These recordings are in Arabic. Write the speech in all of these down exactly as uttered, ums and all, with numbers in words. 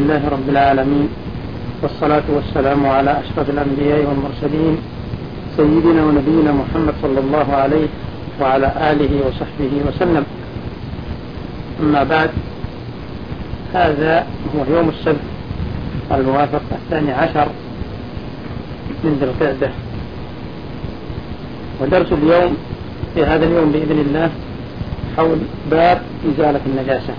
لله رب العالمين، والصلاة والسلام على أشرف الأنبياء والمرسلين سيدنا ونبينا محمد صلى الله عليه وعلى آله وصحبه وسلم. أما بعد، هذا هو يوم السبت الموافق الثاني عشر من ذي القعدة، ودرس اليوم في هذا اليوم بإذن الله حول باب إزالة النجاسة.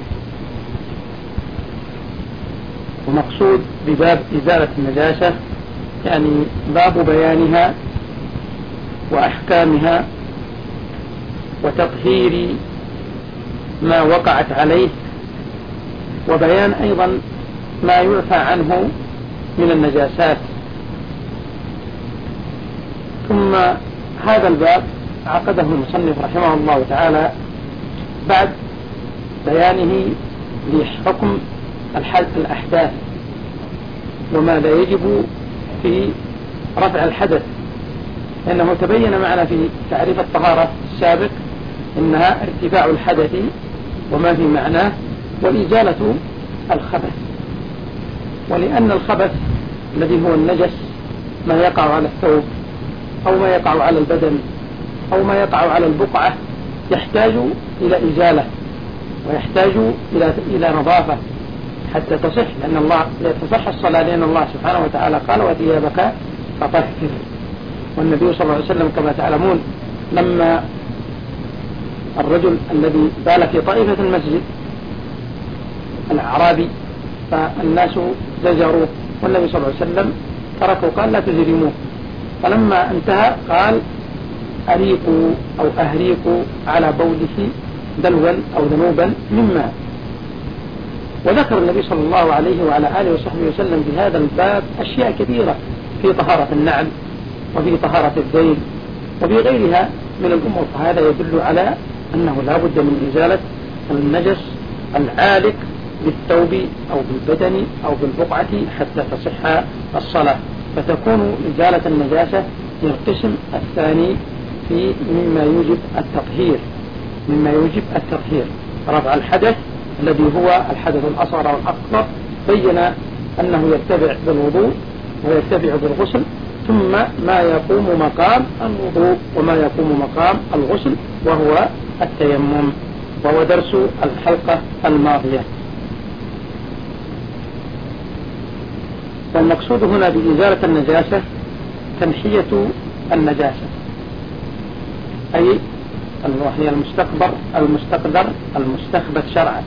ومقصود بباب إزالة النجاسة يعني باب بيانها وأحكامها وتطهير ما وقعت عليه، وبيان أيضا ما يعفى عنه من النجاسات. ثم هذا الباب عقده المصنف رحمه الله تعالى بعد بيانه لحكم الأحداث وماذا يجب في رفع الحدث، لأنه تبين معنا في تعريف الطهارة السابق إنها ارتفاع الحدث وما في معناه وإزالة الخبث. ولأن الخبث الذي هو النجس ما يقع على الثوب أو ما يقع على البدن أو ما يقع على البقعة يحتاج إلى إزالة ويحتاج إلى إلى نظافة حتى تصح، لأن الله تصح الصلاة، لأن الله سبحانه وتعالى قال وثيابك فطهر. والنبي صلى الله عليه وسلم كما تعلمون لما الرجل الذي بال في طائفة المسجد الأعرابي فالناس زجروه، والنبي صلى الله عليه وسلم تركه قال لا تجرموه، فلما انتهى قال أريقوا أو أهريقوا على بوله دلوا أو ذنوبا من ماء. وذكر النبي صلى الله عليه وعلى آله وصحبه وسلم في هذا الباب أشياء كثيرة في طهارة النعل وفي طهارة الذيل وفي غيرها من الأمور، فهذا يدل على أنه لا بد من إزالة النجس العالق بالثوب أو بالبدن أو بالبقعة حتى تصح الصلاة، فتكون إزالة النجاسة هي القسم الثاني في مما يوجب التطهير مما يوجب التطهير رفع الحدث الذي هو الحدث الأصغر والأكبر، بين أنه يرتفع بالوضوء ويرتفع بالغسل، ثم ما يقوم مقام الوضوء وما يقوم مقام الغسل وهو التيمم، وهو درس الحلقة الماضية. والمقصود هنا بإزالة النجاسة تنحية النجاسة، أي وهي المستقبر المستقدر المستخبث شرعا.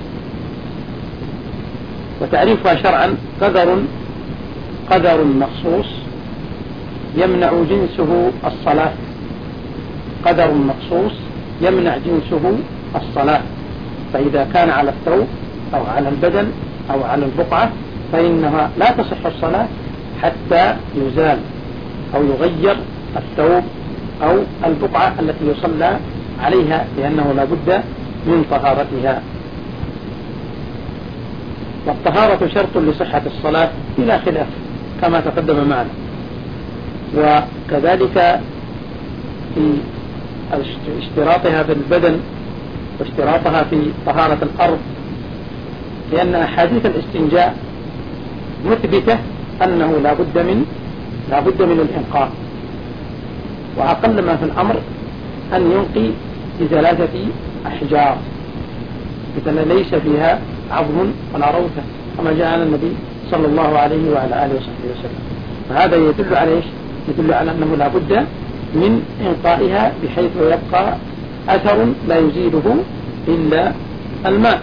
وتعريفها شرعا قدر قدر مخصوص يمنع جنسه الصلاة، قدر مخصوص يمنع جنسه الصلاة، فإذا كان على الثوب أو على البدن أو على البقعة فإنها لا تصح الصلاة حتى يزال أو يغير الثوب أو البقعة التي يصلى عليها، لأنه لا بد من طهارتها. والطهارة شرط لصحة الصلاة بلا خلاف كما تقدم معنا. وكذلك في اشتراطها في البدن واشتراطها في طهارة الأرض، لأن أحاديث الاستنجاء مثبتة أنه لا بد من لا بد من الإنقاء، وأقل ما في الأمر أن ينقي بثلاثة أحجار إذا ليس فيها عظم ولا روثة كما جاء عن النبي صلى الله عليه وعلى آله وصحبه وسلم. فهذا يدل على إيش؟ يدل على أنه لا بد من إنقائها بحيث يبقى أثر لا يزيله إلا الماء.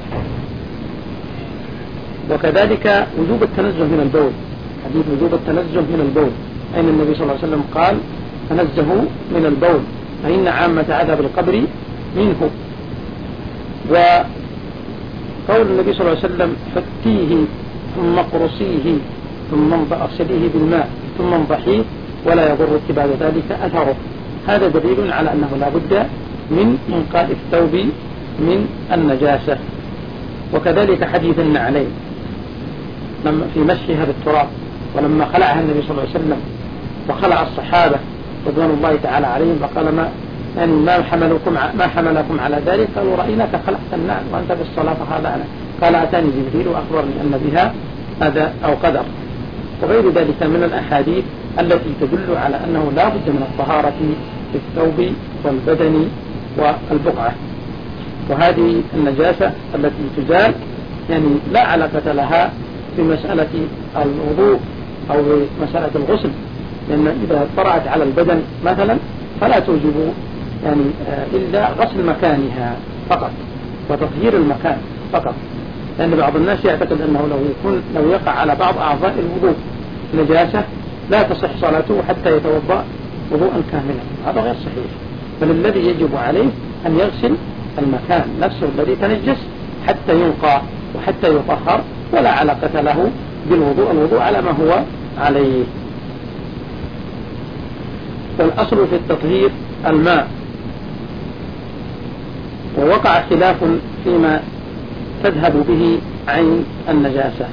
وكذلك وجوب التنزه من البول، حديث وجوب التنزه من البول، أين النبي صلى الله عليه وسلم قال تنزهوا من البول فإن عامة عذاب القبر منه. وقول النبي صلى الله عليه وسلم فتيه ثم اقرصيه ثم اغسليه بالماء ثم انضحيه ولا يضرك بعد ذلك أثره، هذا دليل على أنه لا بد من إنقاء الثوب من النجاسة. وكذلك حديث النعلين لما في مسحها بالتراب، ولما خلعها النبي صلى الله عليه وسلم وخلع الصحابة رضوان الله تعالى عليهم فقال ما يعني ما حملكم ما حملكم على ذلك؟ قالوا رأيناك خلعت النعل وأنت بالصلاة فخلعنا، قال أتاني جبريل وأخبرني أن بها هذا أو قدر، وغير ذلك من الأحاديث التي تدل على أنه لا بد من الطهارة في الثوب والبدن والبقعة. وهذه النجاسة التي تزال يعني لا علاقة لها في مسألة الوضوء أو مسألة الغسل، لأن إذا طرأت على البدن مثلا فلا توجب يعني إلا غسل مكانها فقط وتطهير المكان فقط، لأن بعض الناس يعتقد أنه لو يكون لو يقع على بعض أعضاء الوضوء نجاسة لا تصح صلاته حتى يتوضأ وضوءا كاملا. هذا غير صحيح، بل الذي يجب عليه أن يغسل المكان نفسه الذي تنجس حتى ينقى وحتى يطهر، ولا علاقة له بالوضوء، الوضوء على ما هو عليه. والأصل في التطهير الماء، ووقع خلاف فيما تذهب به عين النجاسة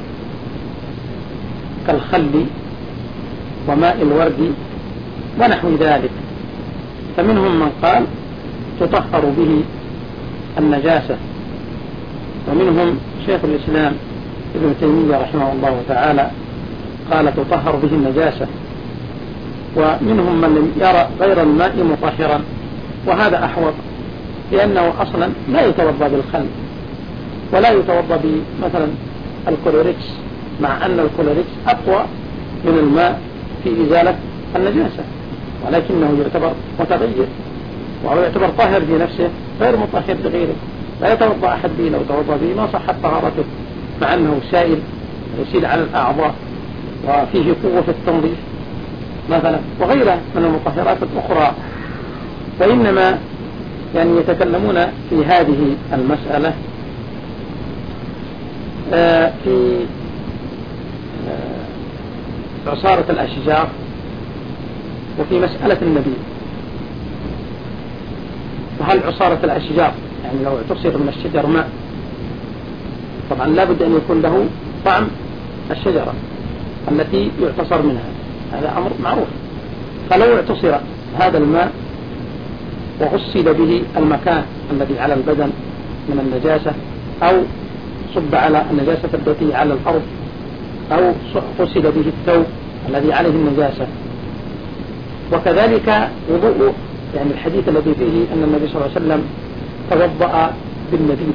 كالخل وماء الورد ونحو ذلك، فمنهم من قال تطهر به النجاسة، ومنهم شيخ الإسلام ابن تيمية رحمه الله تعالى قال تطهر به النجاسة، ومنهم من يرى غير الماء مطهرا، وهذا أحوط، لأنه أصلا لا يتوضأ بالخل ولا يتوضأ بمثلا الكلوريكس، مع أن الكلوريكس أقوى من الماء في إزالة النجاسة، ولكنه يعتبر متغير وهو يعتبر طاهر بنفسه غير مطهر بغيره. لا يتوضأ أحد به، لو توضأ به ما صحت طهارته، مع أنه سائل يسيل على الأعضاء وفيه قوة في التنظيف مثلا وغيره من المطهرات الأخرى. وإنما يعني يتكلمون في هذه المسألة في عصارة الأشجار وفي مسألة النبيذ. وهل عصارة الأشجار يعني لو اعتصر من الشجر ماء، طبعا لا بد أن يكون له طعم الشجرة التي يعتصر منها، هذا أمر معروف. فلو اعتصر هذا الماء وغسل به المكان الذي على البدن من النجاسة، أو صب على النجاسة التي على الأرض، أو غسل به الثوب الذي عليه النجاسة. وكذلك وضوء يعني الحديث الذي فيه أن النبي صلى الله عليه وسلم توضأ بالنبيذ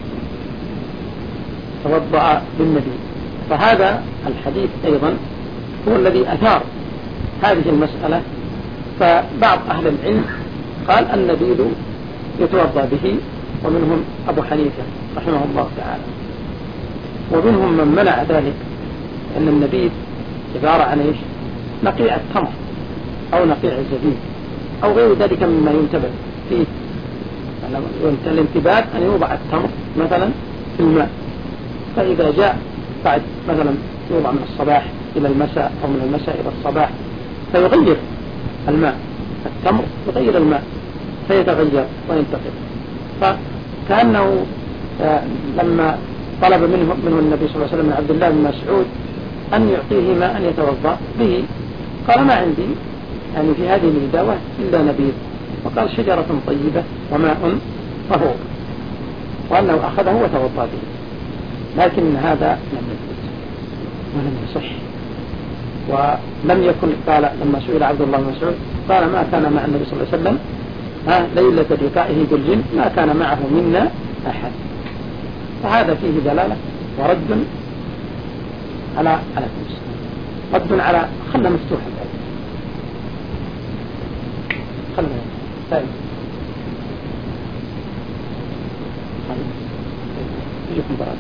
توضأ بالنبيذ فهذا الحديث أيضا هو الذي أثار هذه المسألة. فبعض أهل العلم قال النبيذ يتوضأ به، ومنهم أبو حنيفة رحمه الله تعالى، ومنهم من منع ذلك، أن النبيذ عبارة عن إيش؟ نقيع التمر أو نقيع الزبيب أو غير ذلك مما ينتبه فيه. الانتباه أن يوضع التمر مثلا في الماء، فإذا جاء بعد مثلا يوضع من الصباح إلى المساء أو من المساء إلى الصباح فيغير الماء، التمر يغير الماء فيتغير وينتقل. فكأنه لما طلب منه, منه النبي صلى الله عليه وسلم من عبد الله بن مسعود أن يعطيه ماء أن يتوضأ به، قال ما عندي يعني في هذه النداوة إلا نبيذ، وقال شجرة طيبة وماء طهور، وأنه أخذه وتوضأ به. لكن هذا لم يثبت ولم يصح، ولم يكن. قال لما سئل عبد الله بن مسعود قال ما كان مع النبي صلى الله عليه وسلم ها ليلة لقائه بالجن ما كان معه منا أحد. فهذا فيه دلالة ورد على على النفس، رد على خلنا مفتوح الباب، خلنا طيب يجيكم براد.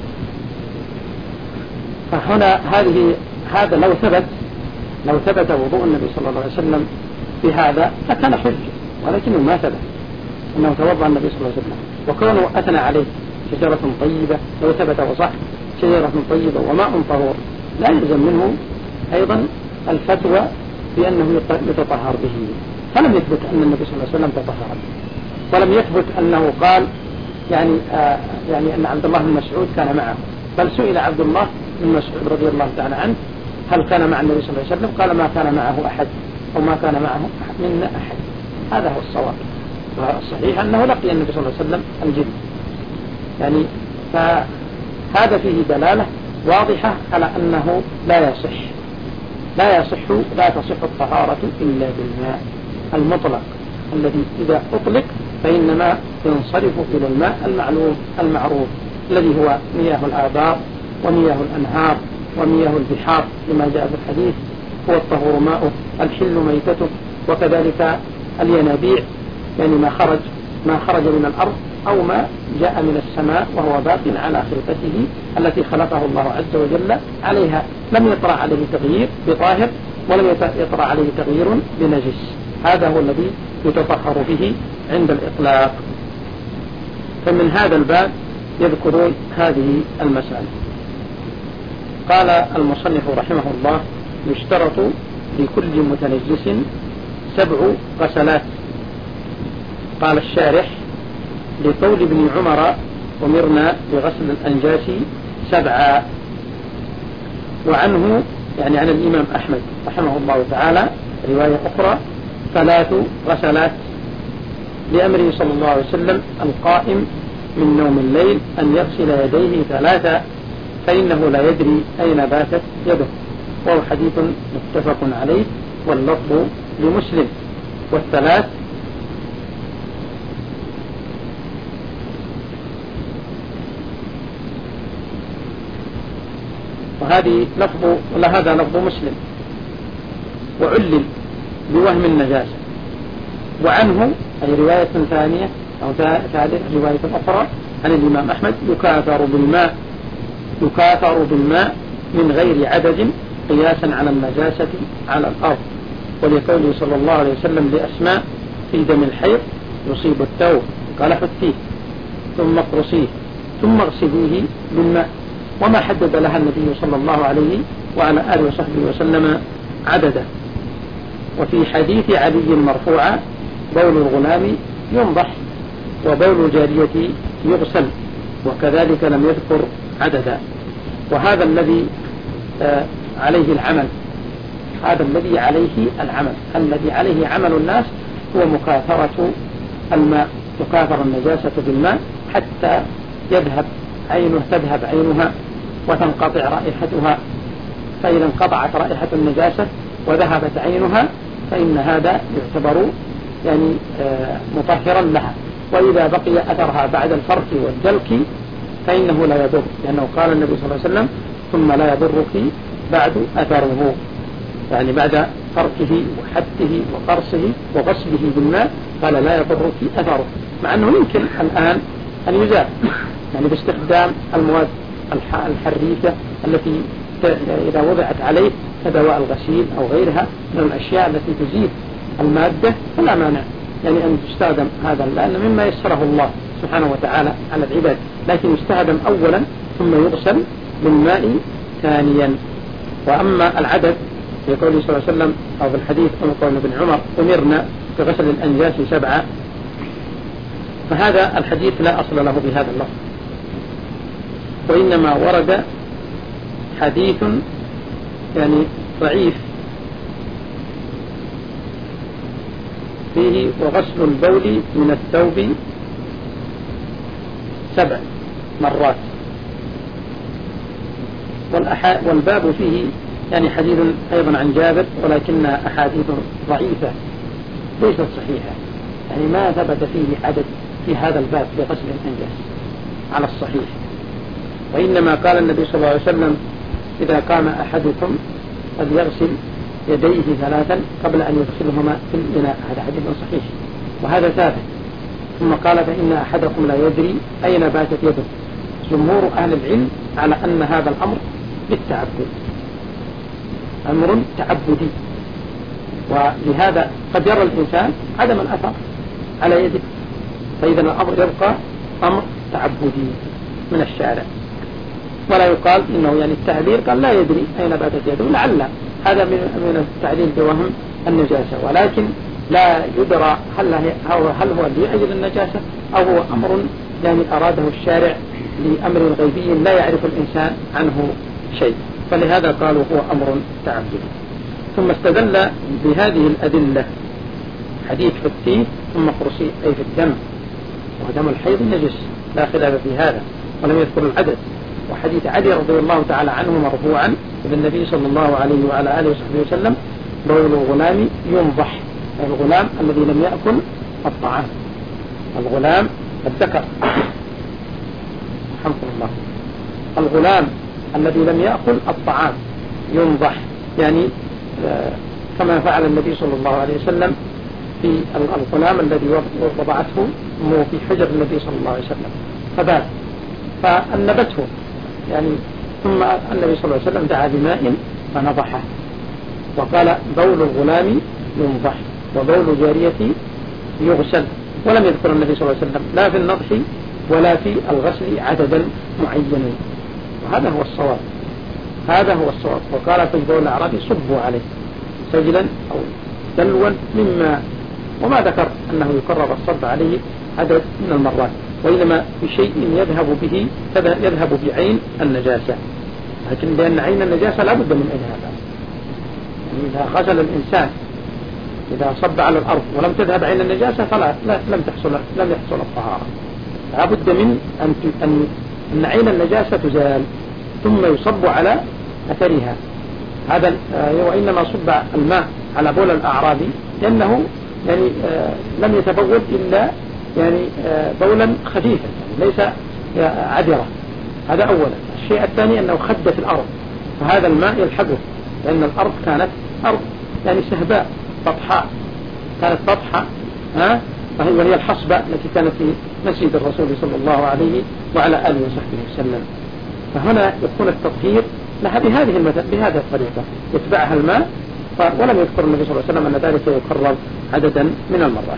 فهنا هذه هذا لو ثبت لو ثبت وضوء النبي صلى الله عليه وسلم بهذا فكان حجة، ولكنه ما ثبت أنه توضأ النبي صلى الله عليه وسلم، وكونه أثنى عليه شجرة طيبة لو ثبت وصح شجرة طيبة وماء طهور لا يلزم منه أيضا الفتوى بأنه يتطهر به. فلم يثبت أن النبي صلى الله عليه وسلم تطهر به، ولم يثبت أنه قال يعني آه يعني أن عبد الله بن مسعود كان معه، بل سئل عبد الله بن مسعود رضي الله تعالى عنه هل كان مع النبي صلى الله عليه وسلم؟ قال ما كان معه أحد أو ما كان معه منا أحد. هذا هو الصواب، والصحيح أنه لقي النبي صلى الله عليه وسلم الجن. يعني هذا فيه دلالة واضحة على أنه لا يصح لا يصح لا تصح الطهارة إلا بالماء المطلق الذي إذا أطلق فإنما ينصرف إلى الماء المعلوم المعروف الذي هو مياه الآبار ومياه الأنهار ومياه البحار لما جاء في الحديث هو الطهور ماؤه الحل ميتته. وكذلك الينابيع يعني ما خرج ما خرج من الأرض أو ما جاء من السماء وهو باق على خلقته التي خلقه الله عز وجل عليها، لم يطرأ عليه تغيير بطاهر ولم يطرأ عليه تغيير بنجس. هذا هو الذي يتطهر به عند الإطلاق. فمن هذا الباب يذكرون هذه المسألة. قال المصنف رحمه الله: يشترط لكل متنجس سبع غسلات. قال الشارح: لقول ابن عمر: أمرنا بغسل الأنجاس سبعا. وعنه يعني عن الإمام أحمد رحمه الله تعالى رواية أخرى: ثلاث غسلات، لأمره صلى الله عليه وسلم القائم من نوم الليل أن يغسل يديه ثلاثا فإنه لا يدري أين باتت يده. وهو حديث متفق عليه واللفظ لمسلم. والثلاث وهذه لفظ ولا هذا لفظ مسلم وعلل بوهم النجاسة. وعنه أي رواية ثانية أو ثالث رواية أخرى عن الإمام أحمد: يكاثر بالماء يكاثر بالماء من غير عدد قياسا على النجاسة على الأرض. ولقوله صلى الله عليه وسلم لأسماء في دم الحيض: يصيب الثوب قال حثيه ثم اقرصيه ثم اغسليه بالماء. وما حدد لها النبي صلى الله عليه وعلى آله وصحبه وسلم عددا. وفي حديث علي مرفوعا: بول الغلام ينضح وبول الجارية يغسل. وكذلك لم يذكر عددا. وهذا الذي آه عليه العمل هذا الذي عليه العمل الذي عليه عمل الناس هو مكاثرة الماء تكاثر النجاسة بالماء حتى يذهب عينه تذهب عينها وتنقطع رائحتها. فإذا انقطعت رائحة النجاسة وذهبت عينها فإن هذا يعتبر يعني آه مطهرا لها. وإذا بقي أثرها بعد الفرك والدلك فإنه لا يضر، لأنه قال النبي صلى الله عليه وسلم: ثم لا يضرك بعد أثره، يعني بعد فركه وحته وقرصه وغسله بالماء قال لا يضرك أثره، مع أنه يمكن الآن أن يزال يعني باستخدام المواد الحريفة التي إذا وضعت عليه كدواء الغسيل أو غيرها من الأشياء التي تزيد المادة فلا مانع يعني أن تستخدم هذا، لأن مما يسره الله سبحانه وتعالى على العباد، لكن يستخدم أولا ثم يغسل بالماء ثانيا. وأما العدد في قوله صلى الله عليه وسلم أو في الحديث أو قول ابن عمر: أمرنا بغسل الأنجاس سبعة، فهذا الحديث لا أصل له بهذا اللفظ، وإنما ورد حديث يعني ضعيف فيه: وغسل البول من الثوب سبع مرات. والباب فيه يعني حديث أيضا عن جابر، ولكنها أحاديث ضعيفة ليست صحيحة، يعني ما ثبت فيه عدد في هذا الباب بغسل الأنجاس على الصحيح. وإنما قال النبي صلى الله عليه وسلم: إذا قام أحدكم فليغسل يديه ثلاثا قبل أن يدخلهما في الإناء. هذا حديث صحيح وهذا ثابت. ثم قال: فإن أحدكم لا يدري أين باتت يده. جمهور أهل العلم على أن هذا الأمر بالتعبد، أمر تعبدي، ولهذا قد يرى الإنسان عدم الأثر على يده، فإذا الأمر يبقى أمر تعبدي من الشارع، ولا يقال إنه يعني التعبير قال لا يدري أين باتت يده، لعل هذا من التعليل بوهم النجاسة، ولكن لا يدرى هل هو هل هو لأجل النجاسة أو هو أمر يعني أراده الشارع لأمر غيبي لا يعرف الإنسان عنه شيء، فلهذا قالوا هو أمر تعبدي. ثم استدل بهذه الأدلة حديث في التيه ثم قرصي أي في الدم، ودم الحيض نجس لا خلاف في هذا، ولم يذكر العدد، وحديث علي رضي الله تعالى عنه مرفوعا إلى النبي صلى الله عليه وعلى آله وصحبه وسلم: بول الغلام ينضح، الغلام الذي لم يأكل الطعام، الغلام الذكر رحمكم الله، الغلام الذي لم يأكل الطعام ينضح، يعني كما فعل النبي صلى الله عليه وسلم في الغلام الذي وضعته أمه في حجر النبي صلى الله عليه وسلم فبات فأنبته، يعني ثم النبي صلى الله عليه وسلم دعا بماء فنضحه، وقال: بول الغلام ينضح وبول جاريتي يغسل، ولم يذكر النبي صلى الله عليه وسلم لا في النضح ولا في الغسل عددا معينا، وهذا هو الصواب، هذا هو الصواب. وقال في بول الأعرابي: صبوا عليه سجلا أو دلوا مما، وما ذكر أنه يكرر الصب عليه عدد من المرات، وإنما بشيء يذهب به يذهب بعين النجاسة، لكن لأن عين النجاسة لا بد من إذهابها، يعني إذا غسل الإنسان إذا صب على الأرض ولم تذهب عين النجاسة فلا لم تحصل لم يحصل الطهارة، لا بد من أن أن أن عين النجاسة تزال ثم يصب على أثرها. هذا وإنما صب الماء على بول الأعرابي لأنه يعني لم يتبول إلا يعني بولا خفيفا، يعني ليس عذرة، هذا أولا. الشيء الثاني أنه خد في الأرض، فهذا الماء يلحقه، لأن الأرض كانت أرض يعني سهباء بطحاء، كانت بطحاء ها وهي الحصبة التي كانت في مسجد الرسول صلى الله عليه وعلى آله وصحبه وسلم. فهنا يكون التطهير لها بهذه المثل بهذه الطريقة، يتبعها الماء، ولم يذكر النبي صلى الله عليه وسلم أن ذلك يكرر عددا من المرات.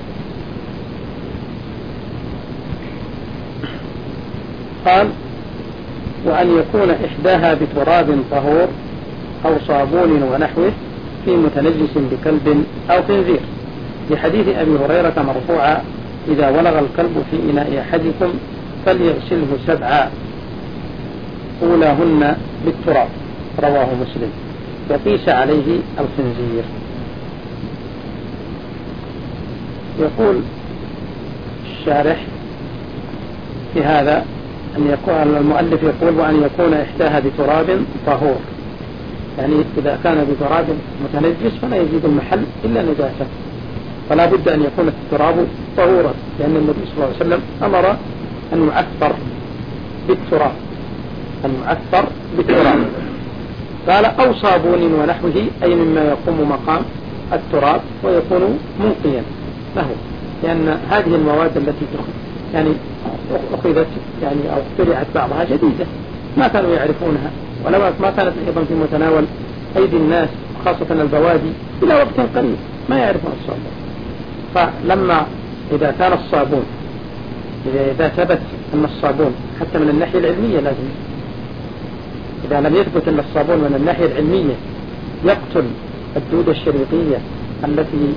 قال: وأن يكون إحداها بتراب طهور أو صابون ونحوه في متنجس بكلب أو خنزير، لحديث أبي هريرة مرفوعا: إذا ولغ الكلب في إناء أحدكم فليغسله سبعا أولاهن بالتراب، رواه مسلم، وقيس عليه الخنزير. يقول الشارح في هذا أن يكون المؤلف يقول: وأن يكون إحداها بتراب طهور، يعني إذا كان بتراب متنجس فلا يزيد المحل إلا نجاسة، فلا بد أن يكون التراب طهورا، لأن النبي صلى الله عليه وسلم أمر أن يعثر بالتراب، أن يعثر بالتراب. قال: أو صابون ونحوه، أي مما يقوم مقام التراب ويكون منقيا له، لأن هذه المواد التي يعني أخذت يعني أو اخترعت بعضها جديدة ما كانوا يعرفونها، ولو ما كانت أيضا في متناول أيدي الناس، خاصة البوادي إلى وقت قريب ما يعرفون الصابون. فلما إذا كان الصابون إذا, إذا ثبت أن الصابون حتى من الناحية العلمية لازم، إذا لم يثبت أن الصابون من الناحية العلمية يقتل الدودة الشريطية التي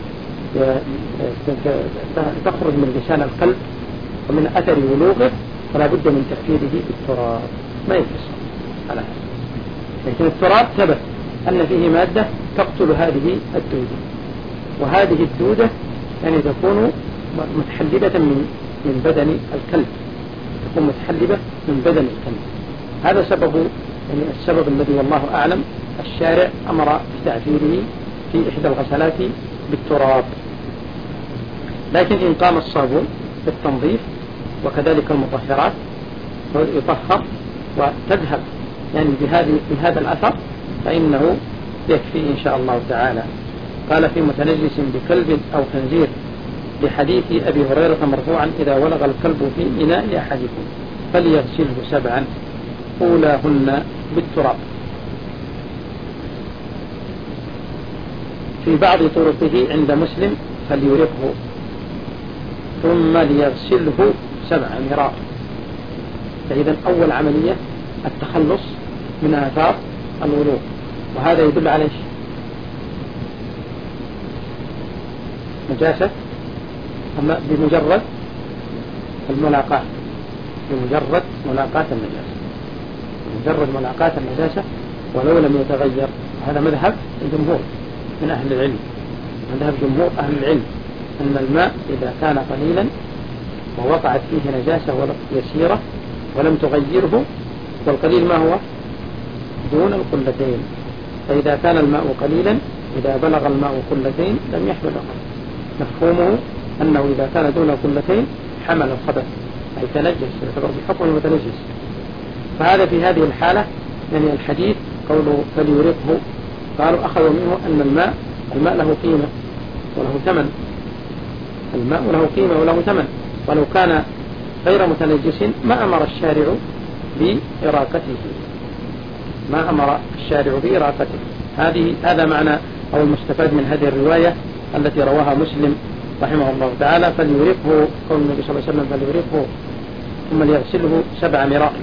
تخرج من لسان القلب ومن أثر ولوغه، فلا بد من تكفيره بالتراب، ما يفسر على هذا. لكن التراب ثبت أن فيه مادة تقتل هذه الدودة، وهذه الدودة يعني تكون متحلبة من من بدن الكلب، تكون متحلبة من بدن الكلب. هذا سبب يعني السبب الذي والله أعلم الشارع أمر بتعفيره في إحدى الغسلات بالتراب. لكن إن قام الصابون بالتنظيف وكذلك المطهرات يطهر وتذهب يعني بهذه بهذا الأثر فإنه يكفي إن شاء الله تعالى. قال: في متنجس بكلب أو خنزير، لحديث أبي هريرة مرفوعا: إذا ولغ الكلب في إناء أحدكم فليغسله سبعا أولاهن بالتراب. في بعض طرقه عند مسلم: فليرقه ثم ليغسله سبع مرات. فإذا أول عملية التخلص من آثار الولوغ، وهذا يدل على ايش؟ نجاسة أما بمجرد الملاقاة، بمجرد ملاقاة النجاسة، بمجرد ملاقاة النجاسة ولو لم يتغير. هذا مذهب الجمهور من أهل العلم، مذهب جمهور أهل العلم أن الماء إذا كان قليلا ووقعت فيه نجاسة يسيرة ولم تغيره والقليل ما هو؟ دون القلتين. فإذا كان الماء قليلا، إذا بلغ الماء قلتين لم يحمل الخبث. مفهومه أنه إذا كان دون قلتين حمل الخبث، أي تنجس، يعتبر بحكم المتنجس. فهذا في هذه الحالة يعني الحديث قوله فليرقه، قالوا أخذوا منه أن الماء الماء له قيمة وله ثمن، الماء له قيمة وله ثمن، ولو كان غير متنجس ما أمر الشارع بإراقته، ما أمر الشارع بإراقته. هذه هذا معنى أو المستفاد من هذه الرواية التي رواها مسلم رحمه الله تعالى. فليرقه، قول النبي صلى الله عليه وسلم فليرقه ثم ليغسله سبع مرات.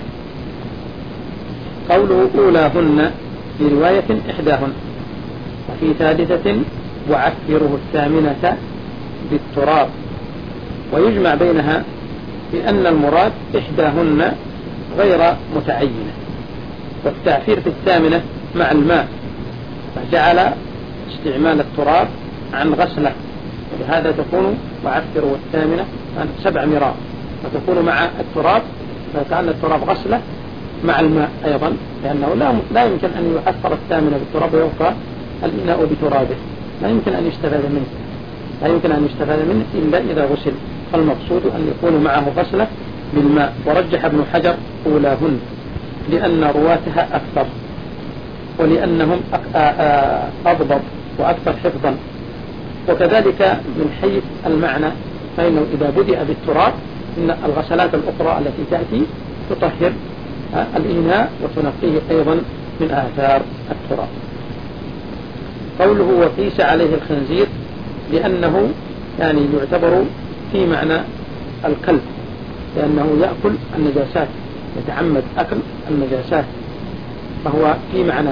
قوله أولاهن في رواية إحداهن، وفي ثالثة وعفره الثامنة بالتراب. ويجمع بينها بأن المراد إحداهن غير متعينة، والتعفير في الثامنة مع الماء، فجعل استعمال التراب عن غسله، ولهذا تكون وعفره الثامنة عن سبع مرات، فتكون مع التراب، فكان التراب غسله مع الماء أيضا، لأنه لا لا يمكن أن يعفر الثامنة بالتراب ويبقى الإناء بترابه، لا يمكن أن يستفاد منه، لا يمكن أن يستفاد منه إلا إذا غسل. فالمقصود أن يكون معه غسلة بالماء. ورجح ابن حجر أولاهن لأن رواتها أكثر، ولأنهم أضبط وأكثر حفظا. وكذلك من حيث المعنى، فإنه إذا بدأ بالتراب إن الغسلات الأخرى التي تأتي تطهر الإناء وتنقيه أيضا من آثار التراب. قوله وقيس عليه الخنزير لأنه يعني يعتبر في معنى الكلب، لأنه يأكل النجاسات، يتعمد أكل النجاسات، فهو في معنى.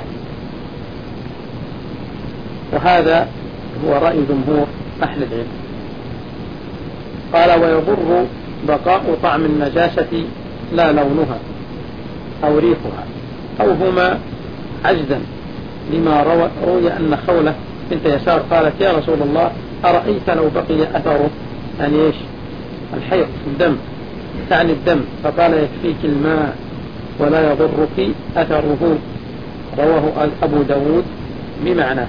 وهذا هو رأي جمهور أهل العلم. قال ويضر بقاء طعم النجاسة لا لونها أو ريحها أو هما عجزا، لما روى, روي أن خولة بنت يسار قالت يا رسول الله أرأيت لو بقي أثره، يعني إيش؟ الحيض، الدم، تعني الدم، فقال يكفيك الماء ولا يضرك أثره. رواه أبو داود بمعنى.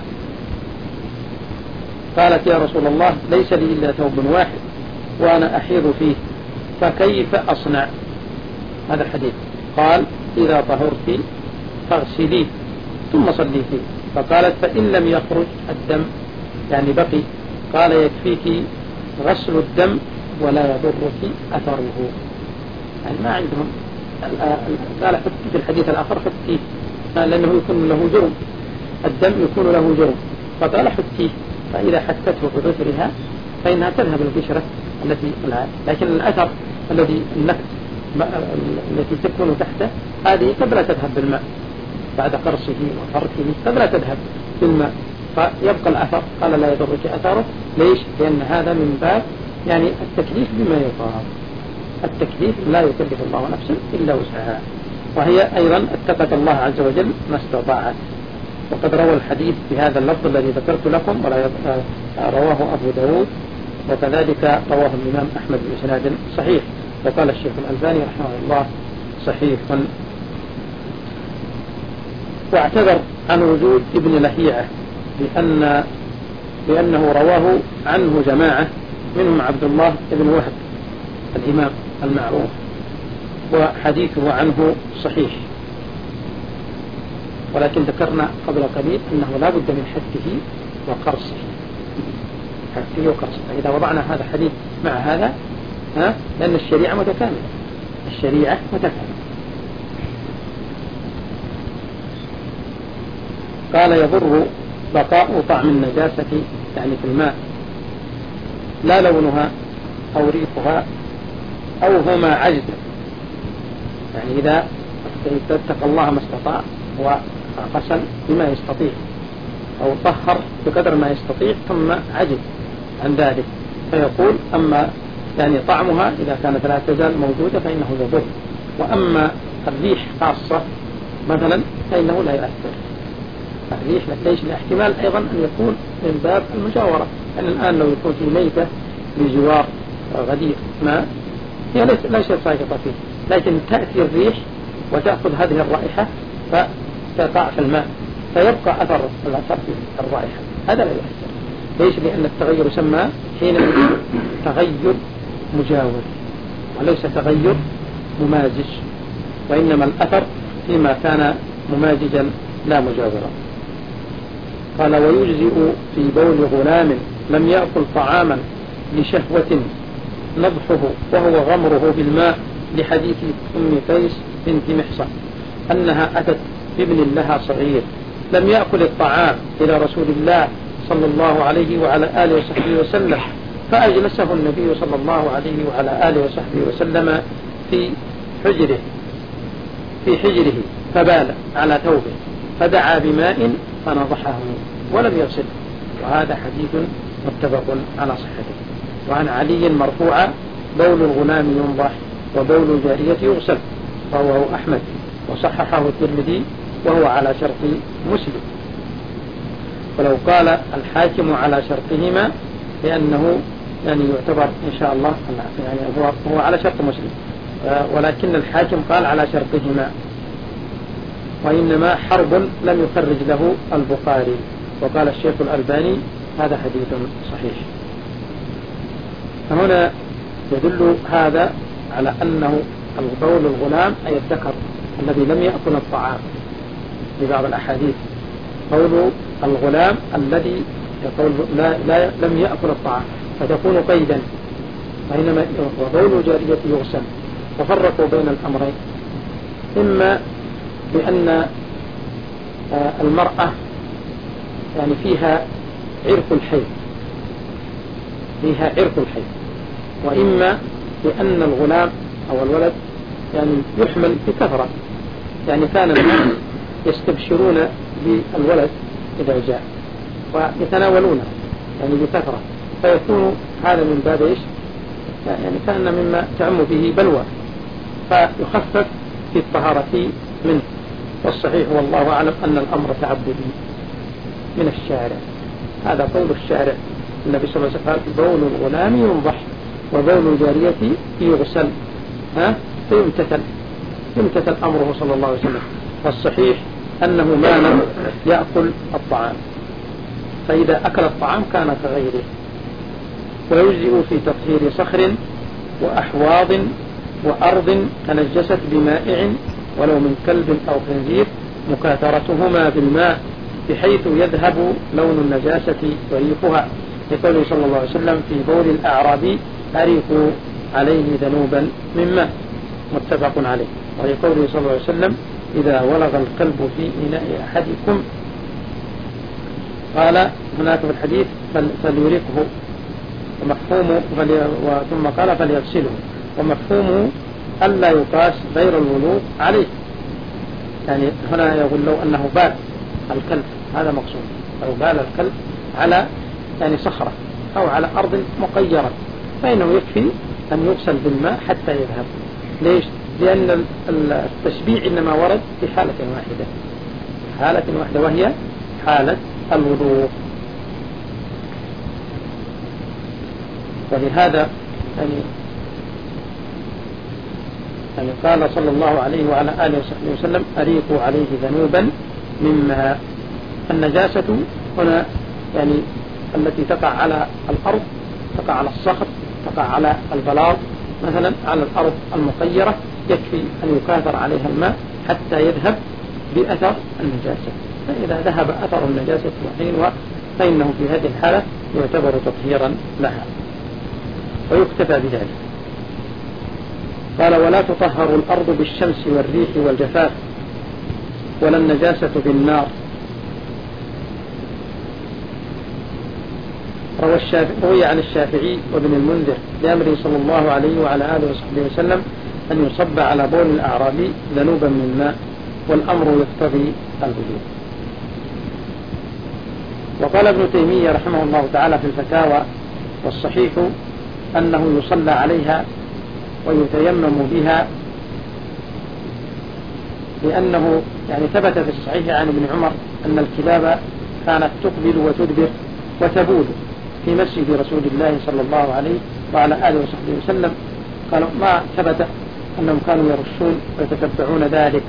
قالت يا رسول الله ليس لي إلا ثوب واحد وأنا أحيض فيه فكيف أصنع؟ هذا الحديث. قال إذا طهرت فاغسليه ثم صلي فيه. فقالت فإن لم يخرج الدم يعني بقي، قال يكفيك غسل الدم ولا يضرك أثره. يعني ما عندهم، قال حتى في الحديث الآخر حتيه، لأنه يكون له جرم، الدم يكون له جرم، فقال حتيه، فإذا حتته بغسلها فإنها تذهب القشرة التي العاد، لكن الأثر الذي النكت التي تكون تحته هذه قد لا تذهب بالماء بعد قرصه وفركه، قد لا تذهب بالماء، فيبقى الأثر. قال لا يضرك أثره. ليش؟ لأن هذا من باب يعني التكليف بما يطاق، التكليف لا يكلف الله نفسا إلا وسعها، وهي أيضا اتقت الله عز وجل ما استطاعت. وقد روى الحديث بهذا اللفظ الذي ذكرت لكم، ولا رواه أبو داود، وكذلك رواه الإمام أحمد بإسناد صحيح، وقال الشيخ الألباني رحمه الله صحيح. واعتذر عن وجود ابن لهيعة لأن لأنه رواه عنه جماعة منهم عبد الله بن وهب الإمام المعروف، وحديثه عنه صحيح، ولكن ذكرنا قبل قليل أنه لا بد من حثه وقرصه، حثه وقرصه. فإذا وضعنا هذا الحديث مع هذا، ها، لأن الشريعة متكاملة، الشريعة متكاملة. قال يضر بقاء طعم النجاسة يعني في الماء لا لونها أو ريحها أو هما عجز، يعني إذا اتقى الله ما استطاع وغسل بما يستطيع أو طهر بقدر ما يستطيع ثم عجز عن ذلك، فيقول أما يعني طعمها إذا كانت لا تزال موجودة فإنه يضر، وأما الريح خاصة مثلا فإنه لا يؤثر. الريح ليش؟ لاحتمال أيضا أن يكون من باب المجاورة، يعني الآن لو يكون في ميتة بجوار غدير ماء هي ليست ساقطة فيه، لكن تأتي الريح وتأخذ هذه الرائحة فتقع في الماء فيبقى أثر الأثر في الرائحة، هذا لا يؤثر. ليش؟ لأن التغير يسمى حينئذ تغير مجاور وليس تغير ممازج، وإنما الأثر فيما كان ممازجا لا مجاورا. قال ويجزئ في بول غلام لم يأكل طعاما لشهوة نضحه وهو غمره بالماء، لحديث أم قيس بنت محصن أنها أتت بابن لها صغير لم يأكل الطعام إلى رسول الله صلى الله عليه وعلى آله وصحبه وسلم، فأجلسه النبي صلى الله عليه وعلى آله وصحبه وسلم في حجره في حجره فبال على ثوبه فدعا بماء فنضحه ولم يغسله، وهذا حديث متفق على صحته. وعن علي مرفوعا بول الغلام ينضح وبول الجارية يغسل، رواه أحمد وصححه الترمذي وهو على شرط مسلم. ولو قال الحاكم على شرطهما لأنه يعني يعتبر إن شاء الله يعني هو, هو على شرط مسلم، ولكن الحاكم قال على شرطهما، وإنما حرب لم يخرج له البخاري، وقال الشيخ الألباني هذا حديث صحيح. فهنا يدل هذا على أنه البول الغلام أي الذكر الذي لم يأكل الطعام لبعض الأحاديث، قول الغلام الذي يقول لا, لا لم يأكل الطعام فتكون قيدا، بينما وبول جارية يغسل. وفرقوا بين الأمرين، إما بأن المرأة يعني فيها عرق الحيض فيها عرق الحيض وإما بأن الغلام أو الولد يعني يحمل بكثرة، يعني كان الناس يستبشرون بالولد إذا جاء ويتناولونه يعني بكثرة، فيكون هذا من باب إيش؟ يعني كان مما تعم به بلوى، فيخفف في الطهارة منه. والصحيح والله أعلم أن الأمر تعبدي من الشارع، هذا قول الشارع. النبي صلى الله عليه وسلم بول الغلام ينضح وبول الجارية يغسل، ها فيمتثل يمتثل أمره صلى الله عليه وسلم. والصحيح أنه ما لم يأكل الطعام، فإذا أكل الطعام كان كغيره. ويجزئ في تطهير صخر وأحواض وأرض تنجست بمائع ولو من كلب أو خنزير مكاثرتهما بالماء بحيث يذهب لون النجاسة وريقها، لقوله صلى الله عليه وسلم في بول الأعرابي أريقوا عليه ذنوبا من ماء، متفق عليه. ولقوله صلى الله عليه وسلم إذا ولغ الكلب في إناء أحدكم، قال هناك في الحديث فليرقه، ومفهومه ثم قال فليغسله، ومفهومه ألا يقاس غير الولوغ عليه، يعني هنا يقول لو أنه بال الكلب، هذا مقصود، لو بال الكلب على يعني صخرة أو على أرض مقيرة فإنه يكفي أن يغسل بالماء حتى يذهب. ليش؟ لأن التشبيع إنما ورد في حالة واحدة حالة واحدة وهي حالة الوضوء. ولهذا يعني يعني قال صلى الله عليه وعلى آله وصحبه وسلم أريقوا عليه ذنوبا مما. النجاسة هنا يعني التي تقع على الأرض، تقع على الصخر، تقع على البلاط مثلا، على الأرض المقيرة، يكفي أن يكاثر عليها الماء حتى يذهب بأثر النجاسة. فإذا ذهب أثر النجاسة وحينها فإنه في هذه الحالة يعتبر تطهيرا لها ويكتفى بذلك. قال ولا تطهر الأرض بالشمس والريح والجفاف ولا النجاسة بالنار. روي عن الشافعي وابن المنذر لأمره صلى الله عليه وعلى آله وصحبه وسلم أن يصب على بول الأعرابي ذنوبا من ماء، والأمر يقتضي الوجوب. وقال ابن تيمية رحمه الله تعالى في الفتاوى والصحيح أنه يصلى عليها ويتيمم بها، لأنه يعني ثبت في الصحيح عن ابن عمر أن الكلاب كانت تقبل وتدبر وتبول في مسجد رسول الله صلى الله عليه وعلى آله وصحبه وسلم. قالوا ما ثبت أنهم كانوا يرشون ويتتبعون ذلك،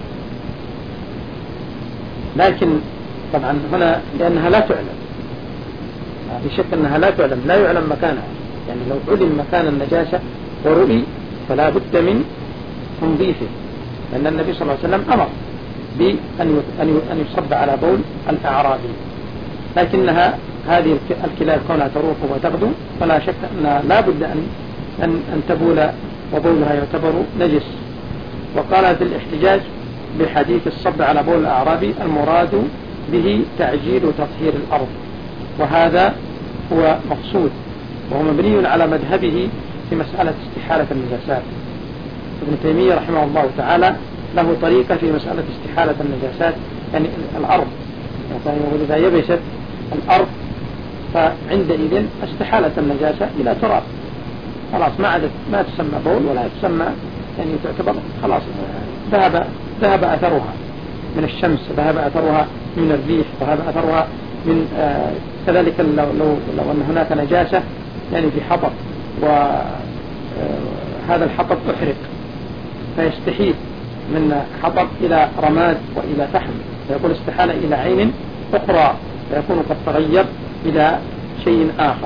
لكن طبعا هنا لأنها لا تعلم، بشك أنها لا تعلم، لا يعلم مكانها، يعني لو علم مكان النجاسة ورؤي فلا بد من تنظيفه، لأن النبي صلى الله عليه وسلم أمر بأن يصب على بول الأعرابي، لكنها هذه الكلاب كونها تروح وتغدو فلا شك أنها لا بد أن, أن, أن تبول وبولها يعتبر نجس. وقال في الاحتجاج بحديث الصب على بول الأعرابي المراد به تعجيل وتطهير الأرض، وهذا هو مقصود، وهو مبني على مذهبه في مسألة استحالة النجاسات. ابن تيمية رحمه الله تعالى له طريقة في مسألة استحالة النجاسات، يعني الأرض يعني إذا يبست الأرض فعندئذ استحالة النجاسة إلى تراب، خلاص ما عادت ما تسمى بول ولا تسمى، يعني تعتبر خلاص ذهب ذهب أثرها من الشمس، ذهب أثرها من الريح، ذهب أثرها من آه كذلك لو, لو, لو أن هناك نجاسة يعني في حطب وهذا آه الحطب أحرق فيستحيل من حطب إلى رماد وإلى فحم، فيقول استحال إلى عين أخرى فيكون قد تغير إلى شيء آخر.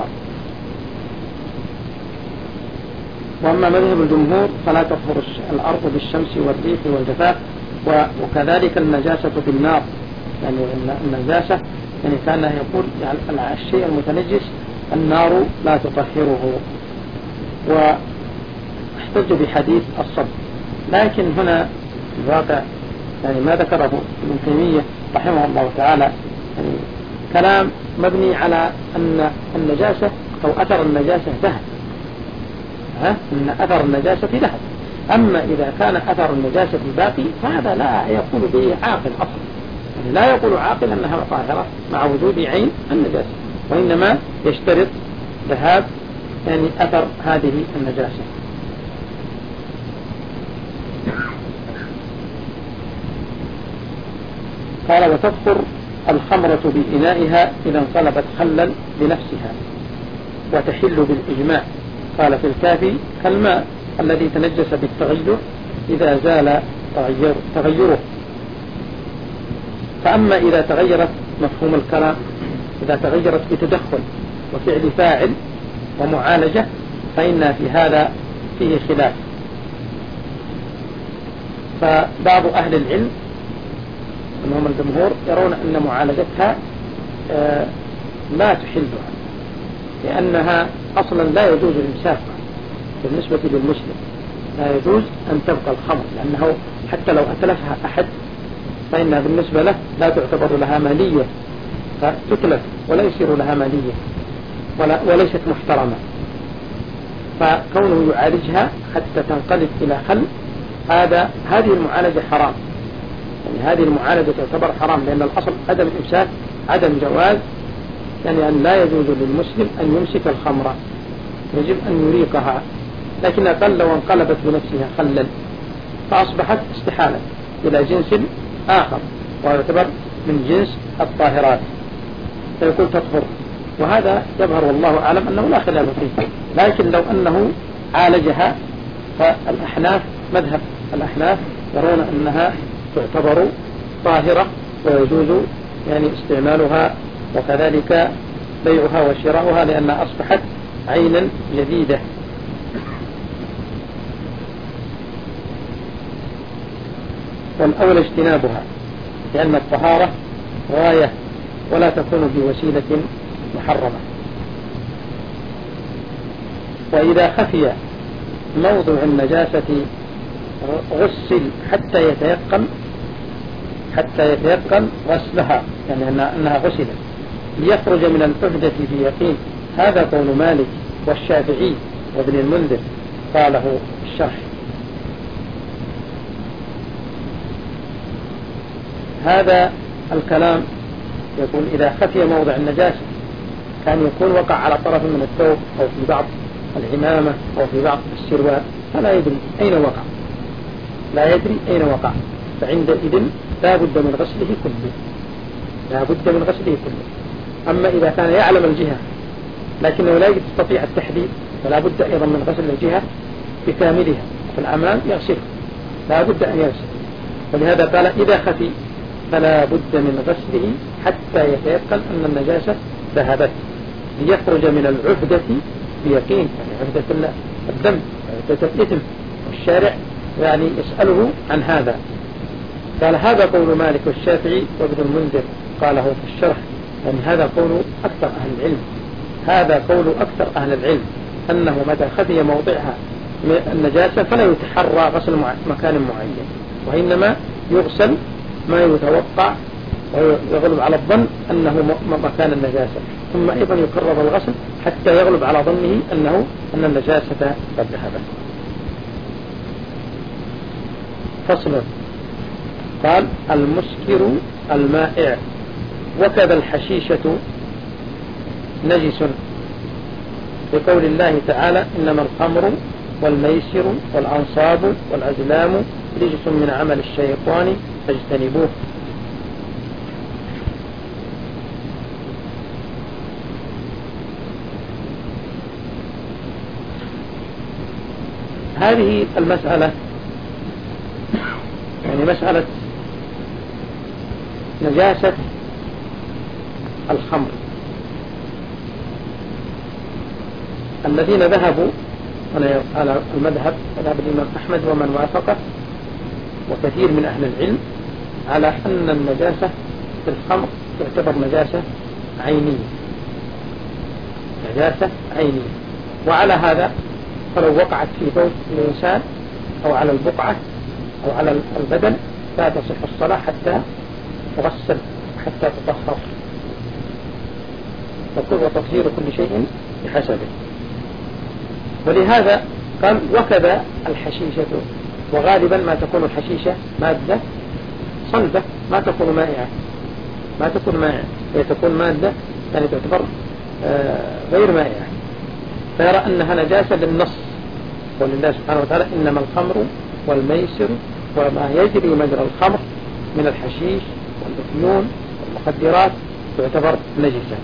وأما مذهب الجمهور فلا تطهر الأرض بالشمس والريح والجفاف، وكذلك النجاسة بالنار، يعني النجاسة يعني كان يقول يعني الشيء المتنجس النار لا تطهره، واحتج بحديث الصب. لكن هنا في الواقع يعني ما ذكره ابن تيمية رحمه الله تعالى يعني كلام مبني على أن النجاسة أو أثر النجاسة ذهب، ها أن أثر النجاسة ذهب، أما إذا كان أثر النجاسة باقي فهذا لا يقول به عاقل أصلا، يعني لا يقول عاقل أنها طاهرة مع وجود عين النجاسة، وإنما يشترط ذهاب يعني أثر هذه النجاسة. قال وتكثر الخمرة بإنائها إذا انقلبت خلا بنفسها وتحل بالإجماع. قال في الكافي كالماء الذي تنجس بالتغير إذا زال تغير تغيره. فأما إذا تغيرت مفهوم الكلام، إذا تغيرت بتدخل وفعل فاعل ومعالجة فإن في هذا فيه خلاف. فبعض أهل العلم منهم الجمهور يرون أن معالجتها لا تحلها، لأنها أصلا لا يجوز الإمساكها بالنسبة للمسلم، لا يجوز أن تبقى الخمر، لأنه حتى لو أتلفها أحد فإنها بالنسبة له لا تعتبر لها مالية، فتتلف ولا يصير لها مالية ولا وليست محترمة، فكونه يعالجها حتى تنقلب إلى خل هذا هذه المعالجة حرام، يعني هذه المعالجة تعتبر حرام، لأن الأصل عدم الإمساك عدم جواز، يعني أن لا يجوز للمسلم أن يمسك الخمر، يجب أن يريقها، لكن قل لو انقلبت بنفسها خلا فأصبحت استحالة إلى جنس آخر ويعتبر من جنس الطاهرات فيقول تطهر، وهذا يظهر والله أعلم أنه لا خلاف فيه. لكن لو أنه عالجها فالأحناف مذهب الأحناف يرون أنها تعتبر طاهرة ويجوز يعني استعمالها وكذلك بيعها وشراؤها، لأنها أصبحت عينا جديدة. والأول اجتنابها، لأن الطهارة غاية ولا تكون بوسيلة محرمة. وإذا خفي موضع النجاسة غسل حتى يتيقن حتى يتيقن غسلها، يعني أنها غسلت ليخرج من العهدة بيقين. هذا قول مالك والشافعي وابن المنذر قاله الشرح. هذا الكلام يقول إذا خفي موضع النجاسة كان يكون وقع على طرف من الثوب أو في بعض العمامة أو في بعض السروال فلا يدري أين وقع، لا يدري أين وقع، فعندئذ لا بد من غسله كله، لا بد من غسله كله. أما إذا كان يعلم الجهة لكنه لا يستطيع التحديد فلا بد أيضا من غسل الجهة بكاملها، في الأعمال يغسله، لا بد أن يغسل. ولهذا قال إذا خفي فلا بد من غسله حتى يتيقن أن النجاسة ذهبت ليخرج من العهدة بيقين، يعني عهدة الذنب، عهدة الإثم. والشارع يعني يسأله عن هذا. قال هذا قول مالك والشافعي وابن المنذر قاله في الشرح، يعني هذا قول أكثر أهل العلم، هذا قول أكثر أهل العلم أنه متى خفي موضعها النجاسة فلا يتحرى غسل مكان معين، وإنما يغسل ما يتوقع ويغلب على الظن أنه مكان النجاسة، ثم أيضا يكرر الغسل حتى يغلب على ظنه أنه أن النجاسة قد ذهبت. فصل. قال المسكر المائع وكذا الحشيشة نجس، بقول الله تعالى إنما الخمر والميسر والأنصاب والأزلام رجس من عمل الشيطان فاجتنبوه. هذه المسألة يعني مسألة نجاسة الخمر، الذين ذهبوا على المذهب مذهب الإمام أحمد ومن وافقه وكثير من أهل العلم على أن النجاسة في الخمر تعتبر نجاسة عينية، نجاسة عينية. وعلى هذا فلو وقعت في ثوب الإنسان أو على البقعة أو على البدن لا تصح الصلاة حتى تغسل حتى تطهر، وتطهير كل شيء بحسبه. ولهذا قال وكذا الحشيشة، وغالبا ما تكون الحشيشة مادة صلبة، ما تكون مائعة، ما تكون مائعة، هي تكون مادة يعني تعتبر غير مائعة، فيرى أنها نجاسة للنص قول الله سبحانه وتعالى إنما الخمر والميسر وما يجري مجرى الخمر من الحشيش والأفيون والمخدرات تعتبر نجسة.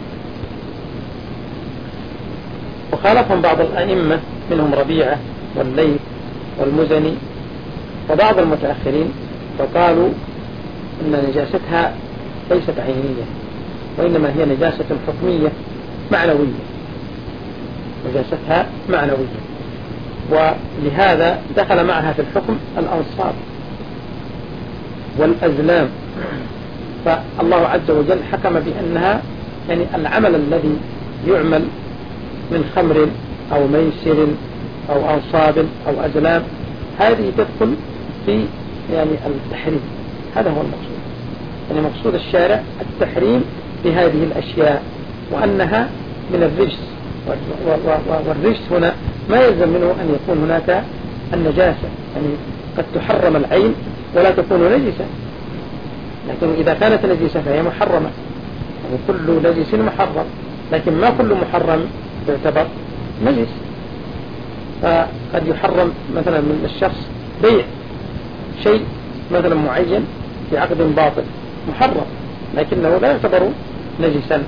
وخالفهم بعض الأئمة منهم ربيعة والليث والمزني وبعض المتأخرين، فقالوا أن نجاستها ليست عينية وإنما هي نجاسة حكمية معنوية، نجاستها معنوية. ولهذا دخل معها في الحكم الأنصاب والأزلام، فالله عز وجل حكم بأنها يعني العمل الذي يعمل من خمر أو ميسر أو أنصاب أو أزلام هذه تدخل في يعني التحريم. هذا هو المقصود، يعني مقصود الشارع التحريم بهذه الأشياء وأنها من الرجس، والرجس هنا ما يلزم منه أن يكون هناك النجاسة، يعني قد تحرم العين ولا تكون نجسة، لكن إذا كانت نجسة فهي محرمة، يعني كل نجس محرم، لكن ما كل محرم يعتبر نجس. فقد يحرم مثلا من الشخص بيع شيء مثلا معين في عقد باطل محرم، لكنه لا يعتبر نجسا.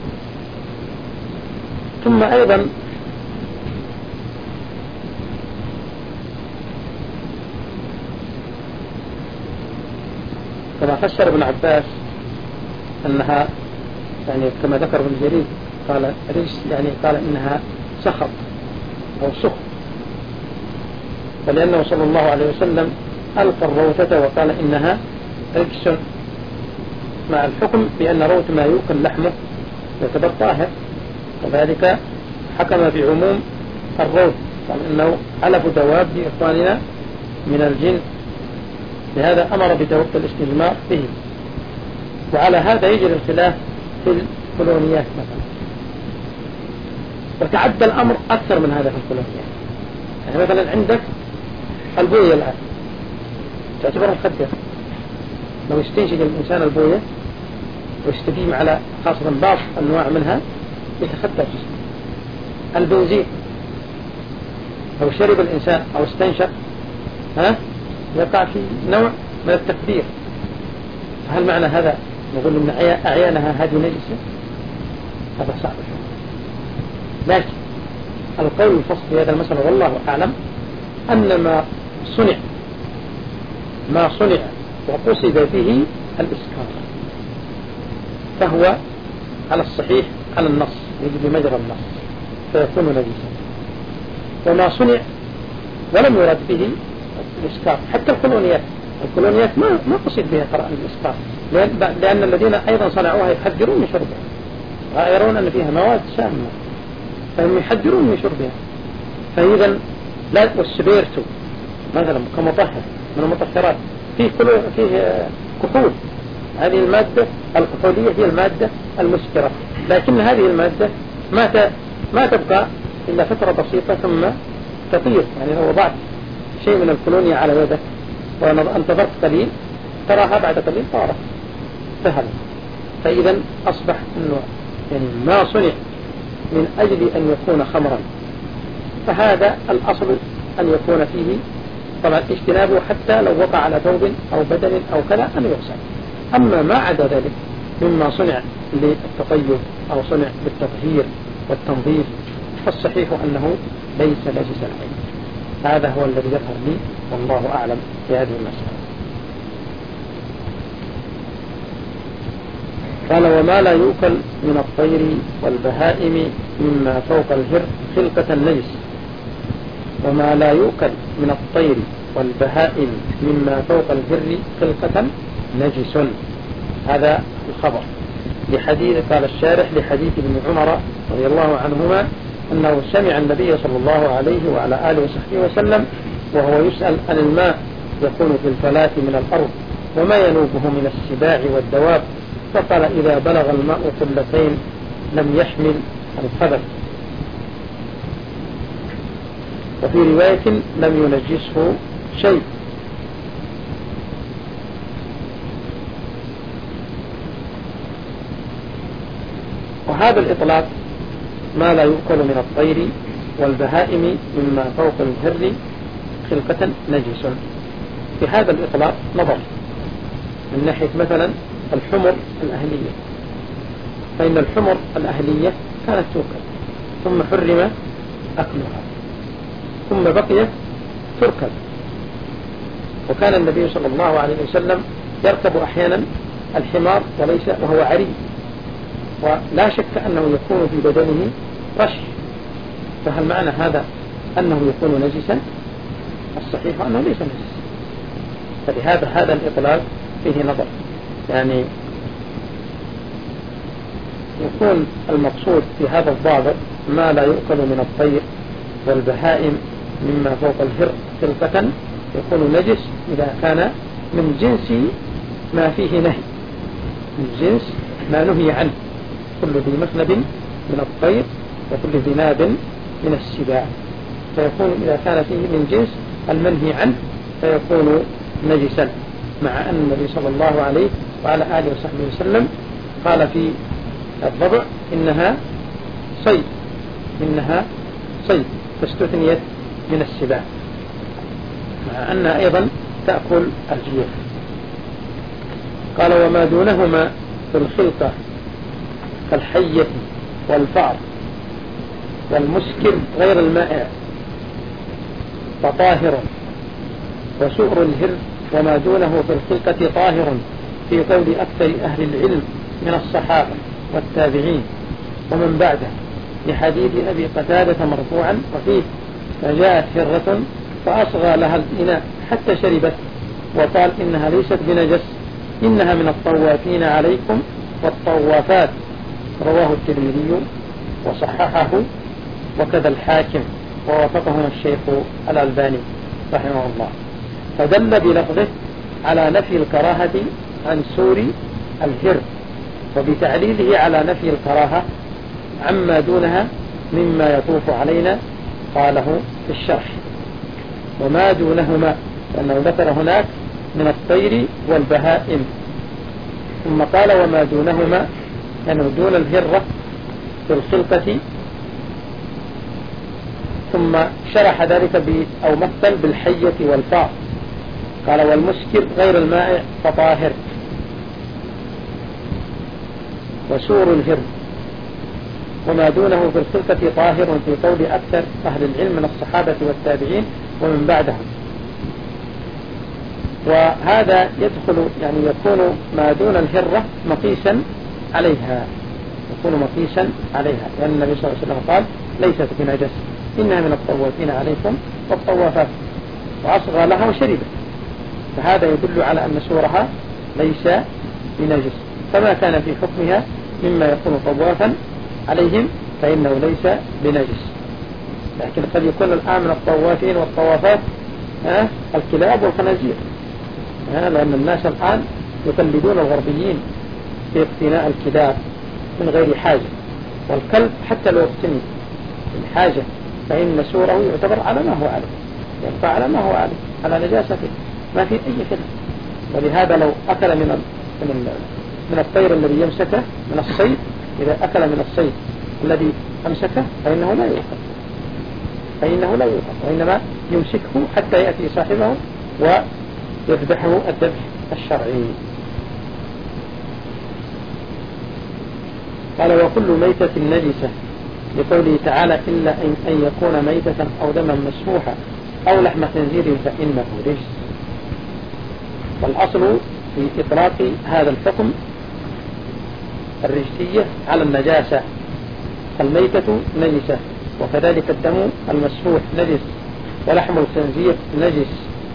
ثم أيضا كما فسر ابن عباس أنها يعني كما ذكر ابن جرير قال رجس، يعني قال إنها سخط أو سخط، فلأنه صلى الله عليه وسلم ألقى الروثة وقال إنها رجس، مع الحكم بأن روث ما يوكل لحمه يعتبر طاهر، وذلك حكم بعموم الروث، قال إنه علف دواب إخواننا من الجن، لهذا أمر بتوقف الاستجمار به. وعلى هذا يجري الخلاف في الكولونيات مثلا، وتعدى الأمر أكثر من هذا في الكولونيات. يعني مثلا عندك البوية الآن تعتبر مخدر، لو يستنشق الإنسان البوية ويستديم على خاصة بعض أنواع منها يتخدر جسمه. البنزين لو شرب الإنسان أو استنشق ها يقع في نوع من التخدير، فهل معنى هذا نقول إن أعيانها هذه نجسة؟ هذا صعب. لكن القول الفصل في هذا المسألة والله أعلم أن ما صنع ما صنع وقصد به الإسكار فهو على الصحيح على النص يجري مجرى النص فيكون نجسا. وما صنع ولم يرد به الإسكار حتى الكولونيات الكولونيات ما ما قصد بها قراءة الإسكار لأن, لأن الذين أيضا صنعوها يحذرون من شربها يرون أن فيها مواد سامة فهم يحذرون من شربها. فإذا لا والسبيرتو مثلا كمطهر من المطهرات فيه فيه كحول هذه المادة الكحولية هي المادة المسكرة لكن هذه المادة ما ما تبقى إلا فترة بسيطة ثم تطير. يعني لو وضعت شيء من الكولونيا على يدك وانتظرت قليل تراها بعد قليل طارت سهل. فإذا أصبح أنه يعني ما صنع من أجل أن يكون خمرا فهذا الأصل أن يكون فيه طبعا اجتنابه حتى لو وقع على ثوب أو بدن أو كذا أن يغسل. أما ما عدا ذلك مما صنع للتطيب أو صنع بالتطهير والتنظيف فالصحيح أنه ليس نجسا. هذا هو الذي يظهر لي والله أعلم في هذه المسألة. قال وما لا يؤكل من الطير والبهائم مما فوق الهر خلقة النجس. وما لا يؤكل من الطير والبهائم مما فوق الهر خلقة نجس. هذا الخبر لحديث قال الشارح لحديث ابن عمر رضي الله عنهما أنه سمع النبي صلى الله عليه وعلى آله وصحبه وسلم وهو يسأل عن الماء يكون في الفلاة من الأرض وما ينوبه من السباع والدواب فقال إذا بلغ الماء قلتين لم يحمل الخبث وفي رواية لم ينجسه شيء. وهذا الإطلاق ما لا يؤكل من الطير والبهائم مما فوق الهر خلقة نجس. في هذا الإطلاق نظر من ناحية مثلا الحمر الأهلية فإن الحمر الأهلية كانت تؤكل ثم حرم أكلها ثم بقيت تركب. وكان النبي صلى الله عليه وسلم يركب أحيانا الحمار وليس وهو عري ولا شك أنه يكون في بدنه رش. فهل معنى هذا أنه يكون نجسا؟ الصحيح أنه ليس نجس. فلهذا هذا الإطلاق فيه نظر يعني يكون المقصود في هذا الضابط ما لا يؤكل من الطير والبهائم مما فوق الهر خلقة يكون نجس إذا كان من جنس ما فيه نهي من جنس ما نهي عنه كل ذي مخلب من الطير وكل ذي ناب من السباع فيكون إذا كان فيه من جنس المنهي عنه فيكون نجسا. مع أن النبي صلى الله عليه وعلى آله وصحبه وسلم قال في الضبع إنها صيد إنها صيد فاستثنيت من السباع مع أنها أيضا تأكل الجيف. قال وما دونهما في الخلقة كالحية والفأر والمسكر غير المائع فطاهر. وسؤر الهر وما دونه في الخلقة طاهر في قول أكثر أهل العلم من الصحابة والتابعين ومن بعده لحديث أبي قتادة مرفوعا وفيه فجاءت هرة فأصغى لها الإناء حتى شربت وقال إنها ليست بنجس إنها من الطوافين عليكم والطوافات. رواه الترمذي وصححه وكذا الحاكم ووافقه الشيخ الألباني رحمه الله. فدل بلفظه على نفي الكراهة عن سور الهر وبتعليله على نفي الكراهة عما دونها مما يطوف علينا قاله في الشرح. وما دونهما لأنه ذكر هناك من الطير والبهائم ثم قال وما دونهما يعني دون الهرة في الخلقة ثم شرح ذلك ب أو مثل بالحية والفأر قال والمسكر غير المائع فطاهر. وسور الهر وما دونه في الخلقة طاهر في قول أكثر أهل العلم من الصحابة والتابعين ومن بعدهم وهذا يدخل يعني يكون ما دون الهرة مقيسا عليها، يكون مقيسا عليها، لأن النبي صلى الله عليه وسلم قال ليست بنجس إنها من الطوافين عليكم والطوافات، وأصغى لها وشربت، فهذا يدل على أن سورها ليس بنجس، فما كان في حكمها مما يكون طوافا عليهم فإنه ليس بنجس. لكن قد يكون الآن من الطوافين والطوافات ها الكلاب والخنازير، ها لأن الناس الآن يقلدون الغربيين في اقتناء الكلاب من غير حاجة، والكلب حتى لو اقتني من حاجة فإن سوره يعتبر على ما هو عليه، يبقى على ما هو عليه على نجاسته، ما في أي خلاف. ولهذا لو أكل من من من الطير الذي يمسكه من الصيد، إذا أكل من الصيد الذي أمسكه فإنه لا يؤكل، فإنه لا يؤكل، وإنما يمسكه حتى يأتي صاحبه ويذبحه الذبح الشرعي. قال وكل ميتة نجسة لقوله تعالى إلا أن يكون ميتة أو دما مسفوحا أو لحم خنزير فإنه رجس. والأصل في إطلاق هذا الحكم الرجسية على النجاسة، الميتة نجسة، وكذلك الدم المسفوح نجس، ولحم الخنزير نجس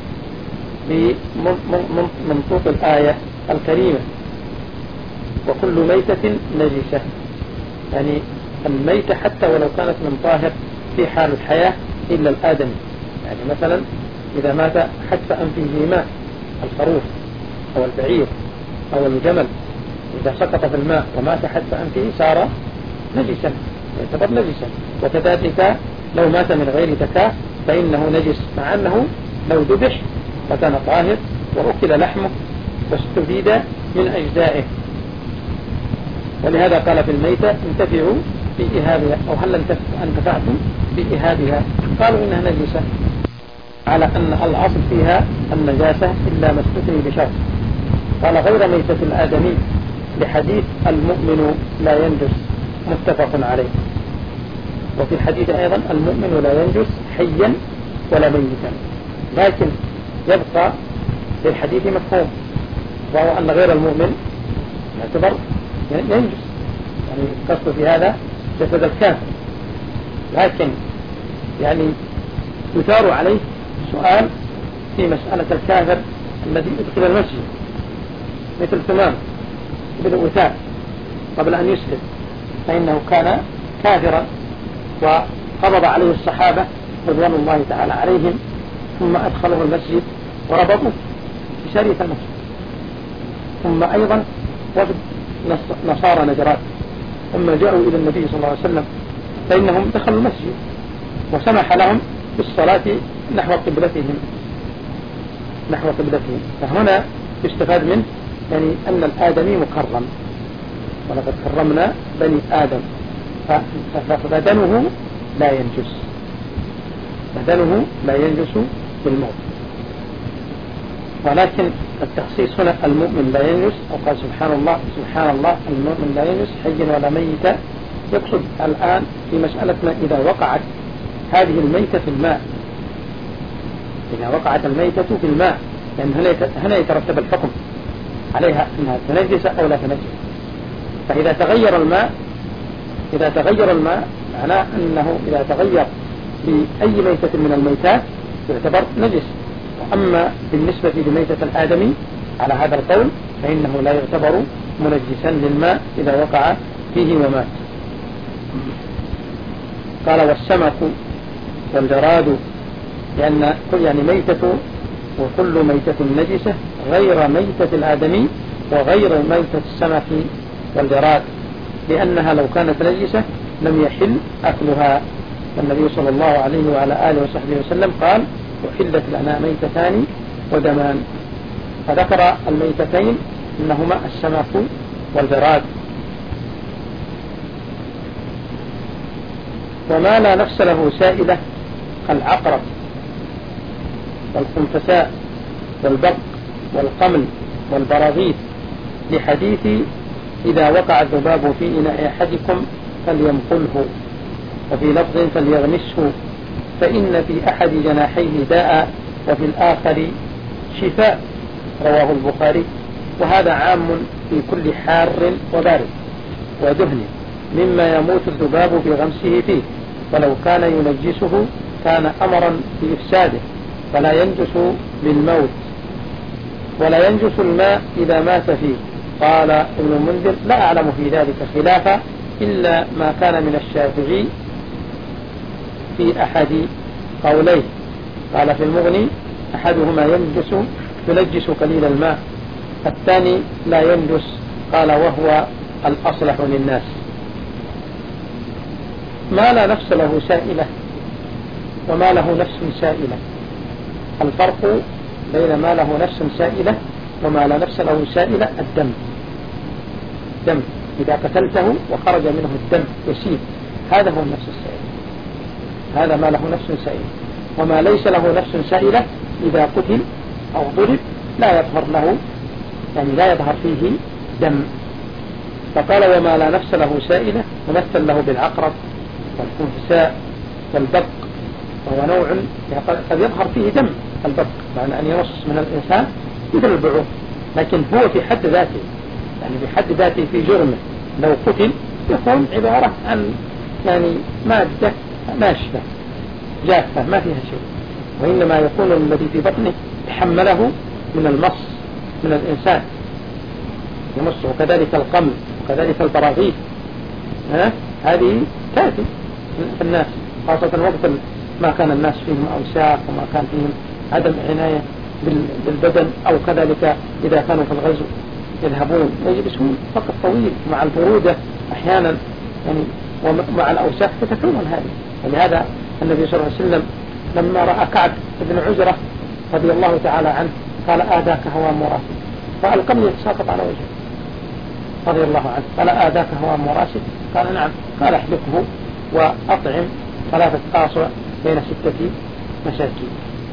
بمنطوق الآية الكريمة وكل ميتة نجسة، يعني الميتة حتى ولو كانت من طاهر في حال الحياة إلا الآدمي. يعني مثلا إذا مات حتف أنفه ماء الخروف أو البعير أو الجمل، إذا سقط في الماء ومات حتف أنفه صار نجسا، يعتبر نجسا. وكذلك لو مات من غير زكاة فإنه نجس، مع أنه لو ذبح فكان طاهر وأكل لحمه واستفيد من أجزائه. ولهذا قال في الميتة انتفعوا بإهابها، أو هل انتفعتم بإهابها؟ قالوا إنها نجسة، على أن الأصل فيها النجاسة إلا ما استثني بشرط. قال غير ميتة الآدمي لحديث المؤمن لا ينجس متفق عليه. وفي الحديث أيضا المؤمن لا ينجس حيا ولا ميتا، لكن يبقى للحديث مفهوم، وهو أن غير المؤمن يعتبر ينجس، يعني قصد في هذا جسد الكافر. لكن يعني يثار عليه سؤال في مسألة الكافر الذي ادخل المسجد مثل ثمام بن وثاء قبل أن يسلم، فإنه كان كافرا وقبض عليه الصحابة رضوان الله تعالى عليهم، ثم أدخلوا المسجد وربطوا في شرية المسجد. ثم أيضا وفد نصارى نجران ثم جاءوا إلى النبي صلى الله عليه وسلم، فإنهم دخلوا المسجد وسمح لهم بالصلاة نحو قبلتهم نحو قبلتهم فهنا يستفاد منه يعني أن الآدمي مكرم، ولقد كرمنا بني آدم، فبدنه لا ينجس، بدنه لا ينجس بالموت. ولكن التخصيص هنا المؤمن لا ينجس، أو قال سبحان الله سبحان الله المؤمن لا ينجس حيا ولا ميتا، يقصد الآن في مسألتنا إذا وقعت هذه الميتة في الماء، إذا وقعت الميتة في الماء، لأن هنا يترتب الحكم عليها أنها تنجس أو لا تنجس. فإذا تغير الماء إذا تغير الماء معناه أنه إذا تغير بأي ميتة من الميتات يعتبر نجس. وأما بالنسبة لميتة الآدمي على هذا القول فإنه لا يعتبر منجسا للماء إذا وقع فيه ومات. قال والسمك والجراد، لأن كل يعني ميتة وكل ميتة نجسة غير ميتة الآدمي وغير ميتة السمك والجراد، لأنها لو كانت نجسة لم يحل أكلها. والنبي صلى الله عليه وعلى آله وصحبه وسلم قال وحلت لنا ميتتان ودمان، فذكر الميتتين إنهما السمك والجراد. وما لا نفس له سائلة كالعقرب والخنفساء والبق والقمل والبراغيث، لحديث إذا وقع الذباب في إناء أحدكم فلينقله، وفي لفظ فليغمسه، فإن في أحد جناحيه داء وفي الآخر شفاء رواه البخاري. وهذا عام في كل حار وبارد ودهن مما يموت الذباب بغمسه فيه، ولو كان ينجسه كان أمرا بإفساده، فلا ينجس بالموت، ولا ينجس الماء إذا مات فيه. قال ابن المنذر: لا أعلم في ذلك خلافا إلا ما كان من الشافعي في أحد قوليه. قال في المغني: أحدهما ينجس ينجس قليل الماء، الثاني لا ينجس. قال: وهو الأصلح للناس. ما لا نفس له سائلة وما له نفس سائلة. الفرق بين ما له نفس سائلة وما لا نفس له سائلة الدم. دم إذا قتلته وخرج منه الدم يسيل، هذا هو النفس السائلة، هذا ما له نفس سائلة. وما ليس له نفس سائلة إذا قتل أو ضرب لا يظهر له، يعني لا يظهر فيه دم. فقال: وما لا نفس له سائلة، ممثل له بالعقرب والخنفساء والبق، وهو نوع قد يظهر فيه دم. البق معنى أن يمص من الإنسان مثل البعوض، لكن هو في حد ذاته، يعني في حد ذاته في جرمه لو قتل يكون عبارة عن يعني مادة ناشفة جافة ما فيها شيء، وإنما يكون الذي في بطنه حمله من المص من الإنسان يمصه، وكذلك القمل وكذلك البراغيث. ها؟ هذه تأتي في الناس خاصة وقت ما كان الناس فيهم أوساخ وما كان فيهم عدم عناية بالبدن، أو كذلك إذا كانوا في الغزو يذهبون ويجلسون وقت طويل مع البرودة أحيانا يعني ومع الأوساخ تتكون هذه. ولهذا النبي صلى الله عليه وسلم لما رأى كعب بن عجرة رضي الله تعالى عنه قال: آذاك هوام وراسي، فالقمل يتساقط على وجهه رضي الله عنه. قال: آذاك هوام وراسي؟ قال: نعم. قال: احلقه وأطعم ثلاثة آصع بين ستة مساكين.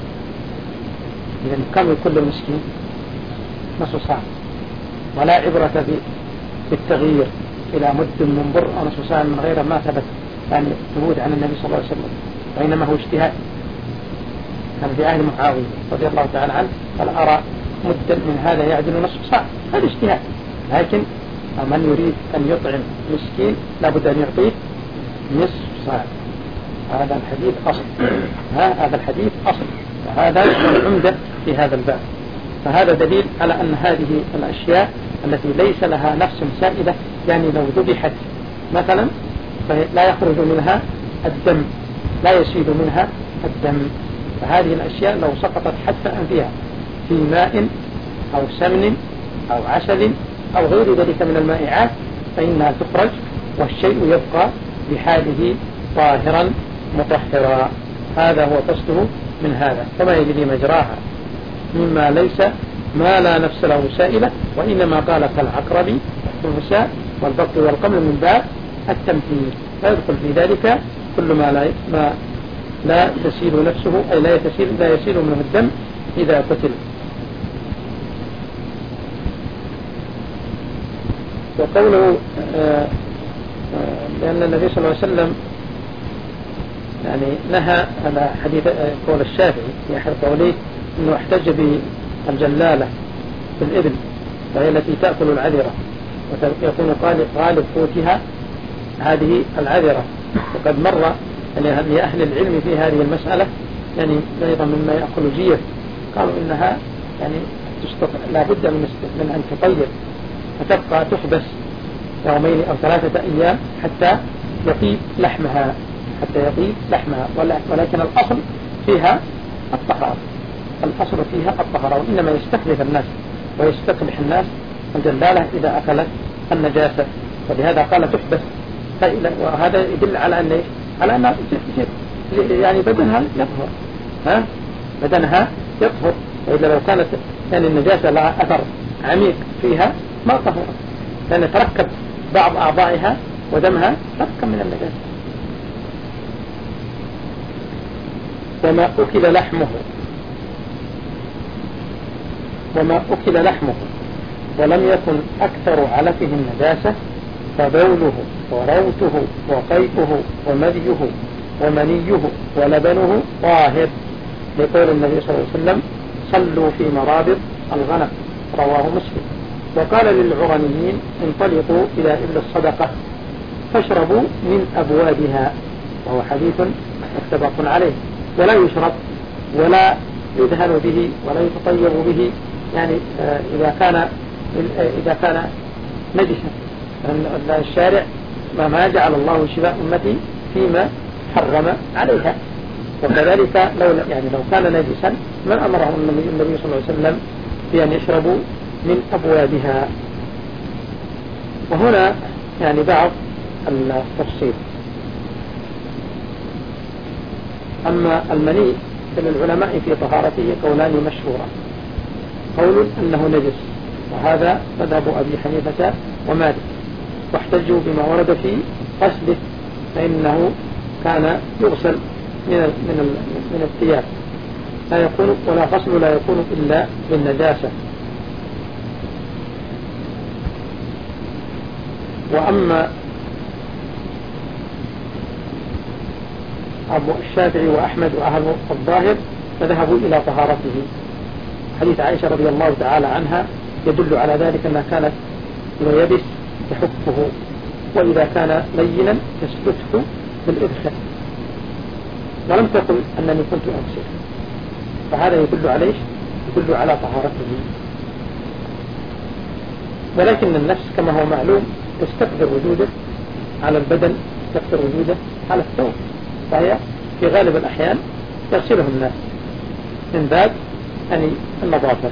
إذن كم يكون المسكين؟ نصف ساعة، ولا عبرة بالتغيير إلى مد من بر أو نصف ساعة من غير ما ثبت يعني ثبوت عن النبي صلى الله عليه وسلم، وإنما هو اجتهاد. كان في عهد معاوية رضي الله تعالى عنه قال: أرى مدا من هذا يعدل نصف ساعة، هذا اجتهاد. لكن من يريد أن يطعم مسكين لابد أن يعطيه نصف ساعة. هذا الحديث أصل، هذا الحديث أصل، وهذا العمدة في هذا الباب. فهذا دليل على أن هذه الأشياء التي ليس لها نفس سائلة، يعني لو ذبحت مثلا لا يخرج منها الدم، لا يسيل منها الدم. فهذه الأشياء لو سقطت حتى أنفها في ماء أو سمن أو عسل أو غير ذلك من المائعات فإنها تخرج، والشيء يبقى بحاله طاهرا مطهرا. هذا هو قصده من هذا. فما يجري مجراها مما ليس ما لا نفس له سائلة، وإنما قال كالعقرب والفساء والبق والقمل من باب التمثيل، فيدخل في ذلك كل ما لا, ما لا تسيل نفسه، أي لا يسيل, لا يسيل منه الدم إذا قتل. وقوله آآ آآ لأن النبي صلى الله عليه وسلم يعني نهى على حديث قول الشافعي في أحد قوليه أنه احتج بالجلالة في الإبل، وهي التي تأكل العذرة ويكون غالب قوتها هذه العذرة. وقد مر يعني لأهل العلم في هذه المسألة يعني أيضا مما يأكل جيف، قالوا إنها يعني لا بد من, من أن تطير فتبقى تحبس يومين أو ثلاثة أيام حتى يطيب لحمها حتى يطيب لحمها ولكن الأصل فيها الطهارة، الأصل فيها الطهارة، وإنما يستخلف الناس ويستقبح الناس الجلالة إذا أكلت النجاسة، ولهذا قال تحبس. وهذا يدل على أن على أن يعني بدنها يطهر، ها بدنها يطهر، وإذا لو كانت يعني النجاسة لها أثر عميق فيها ما طهرت، لأن تركب بعض أعضائها ودمها تركب من النجاسة. وما أكل لحمه وما أكل لحمه ولم يكن أكثر علفه النجاسة فبوله وروته وقيئه ومذيه ومنيه ولبنه طاهر، لقول النبي صلى الله عليه وسلم: صلوا في مرابض الغنم، رواه مسلم. وقال للعرنيين انطلقوا إلى إبل الصدقة فاشربوا من أبوابها، وهو حديث متفق عليه. ولا يشرب ولا يدهن به ولا يتطيب به، يعني إذا كان إذا كان نجسا، الشارع ما جعل الله شفاء أمتي فيما حرم عليها. وكذلك لو يعني لو كان نجسا من أمرهم النبي صلى الله عليه وسلم بأن يشربوا من أبوابها. وهنا يعني بعض التفصيل. أما المني فللعلماء في طهارته قولان مشهورا. قول أنه نجس، وهذا مذهب أبي حنيفة ومالك، واحتجوا بما ورد في غسله، فإنه كان يغسل من من من الثياب، لا يكون ولا غسل لا يكون إلا بالنجاسة. وأما أبو الشافعي وأحمد وأهل الظاهر فذهبوا إلى طهارته. حديث عائشة رضي الله تعالى عنها يدل على ذلك أنها كانت إذا يبس تحكه، وإذا كان لينا تسلته بالإدخال، ولم تقل أنني كنت أغسل. فهذا يدل عليه يدل على طهارته. ولكن النفس كما هو معلوم تستقدر وجوده على البدن، تستقدر وجوده على الثوب، فهي في غالب الأحيان يغسله الناس من باب أن النظافة.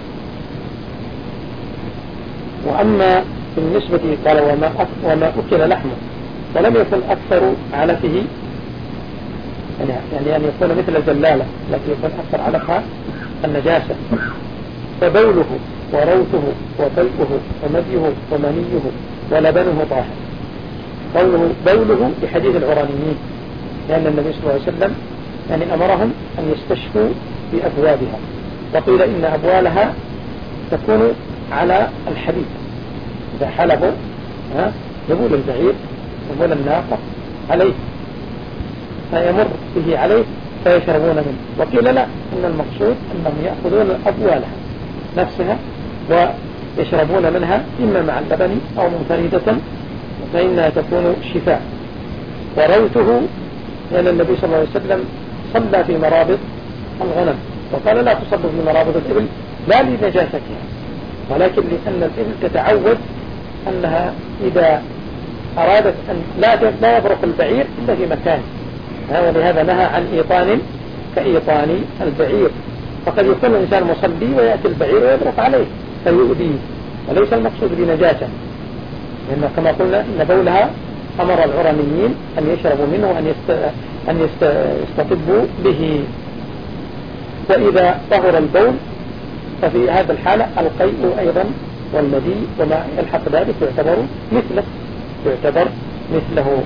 وأما بالنسبة قال وما وما أكل لحمه ولم يكن أكثر علفه، يعني أن يكون مثل الزلالة التي يكون أكثر علفها النجاسة، فبوله وروثه وطلقه ومديه ومنيه ولبنه طاهر. قوله بوله بحديث العرانيين، لأن النبي صلى الله عليه وسلم يعني أمرهم أن يستشفوا بأبوابها، وقيل إن أبوالها تكون على الحديد، إذا حلبوا يبول البعير يبول الناقة عليه فيمر به عليه فيشربون منه. وقيل لا، إن المقصود أنهم يأخذون أبوالها نفسها ويشربون منها إما مع اللبن أو منفردة، فإنها تكون شفاء. وروثه لأن النبي صلى الله عليه وسلم صلى في مرابط الغنم، وقال لا تصلوا في مرابط الإبل لا لنجاستها، ولكن لأن الإبل تتعود أنها إذا أرادت أن لا لا يبرق البعير إلا في مكان، ولهذا نهى عن إيطان كإيطان البعير. فقد يكون الإنسان مصلي ويأتي البعير ويبرق عليه فيؤذيه، وليس المقصود بنجاسة، لأن كما قلنا إن بولها أمر العرنيين أن يشربوا منه وأن يست... أن يست... يستطبوا به. وإذا طهر البول ففي هذا الحالة القيء أيضا والمدي وما يلحق ذلك يعتبر مثله يعتبر مثله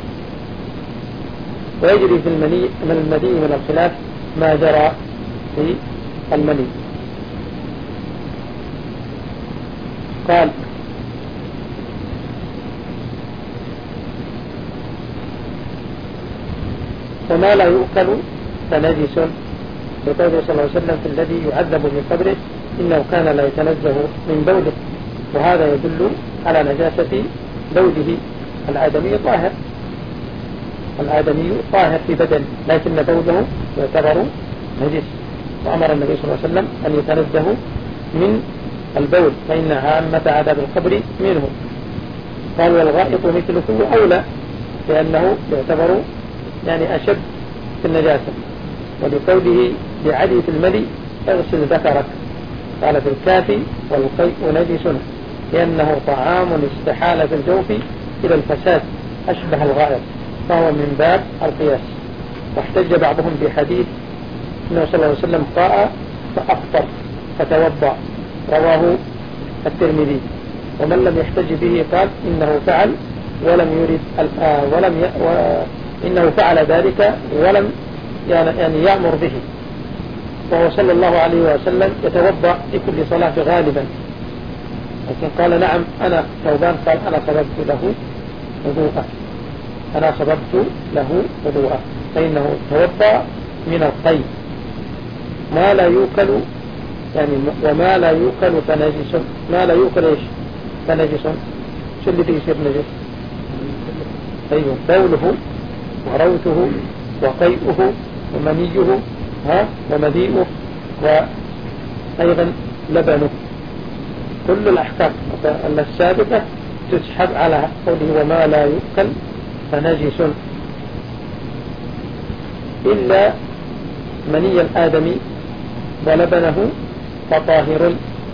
ويجري في المني من المدي من الخلاف ما جرى في المني. قال وما لا يؤكل فنجس، لقوله صلى الله عليه وسلم في الذي يعذب في قبره إنه كان لا يتنزه من بوله، وهذا يدل على نجاسة بوله. الآدمي طاهر الآدمي طاهر في بدن، لكن بوله يعتبر نجس، وأمر النبي صلى الله عليه وسلم أن يتنزه من البول فإن عامة عذاب القبر منه. قال والغائط مثله أولى، لأنه يعتبر يعني أشد في النجاسة، ولقوله بعدي في الملي اغسل ذكرك. قال في الكافي والقيء نجس لأنه طعام استحال في الجوف إلى الفساد أشبه الغائط، فهو من باب القياس. واحتج بعضهم بحديث أنه صلى الله عليه وسلم قاء فأفطر فتوضأ، رواه الترمذي. ومن لم يحتج به قال إنه فعل ولم يرد ولم ي... وإنه فعل ذلك ولم يعني يأمر به، وهو صلى الله عليه وسلم يتوضأ في كل صلاة غالبا، لكن قال نعم أنا ثوبان، قال أنا صببت له وضوءه أنا صببت له وضوءه فإنه توضأ من الطيب. ما لا يوكل يعني وما لا يؤكل فنجس، ما لا يؤكل إيش فنجس، شو اللي يصير نجس؟ أيوه بوله وروثه وقيئه ومنيه ها ومذيئه وأيضا لبنه، كل الأحكام السابقة تسحب على قوله وما لا يؤكل فنجس، إلا مني الآدم ولبنه فطاهر،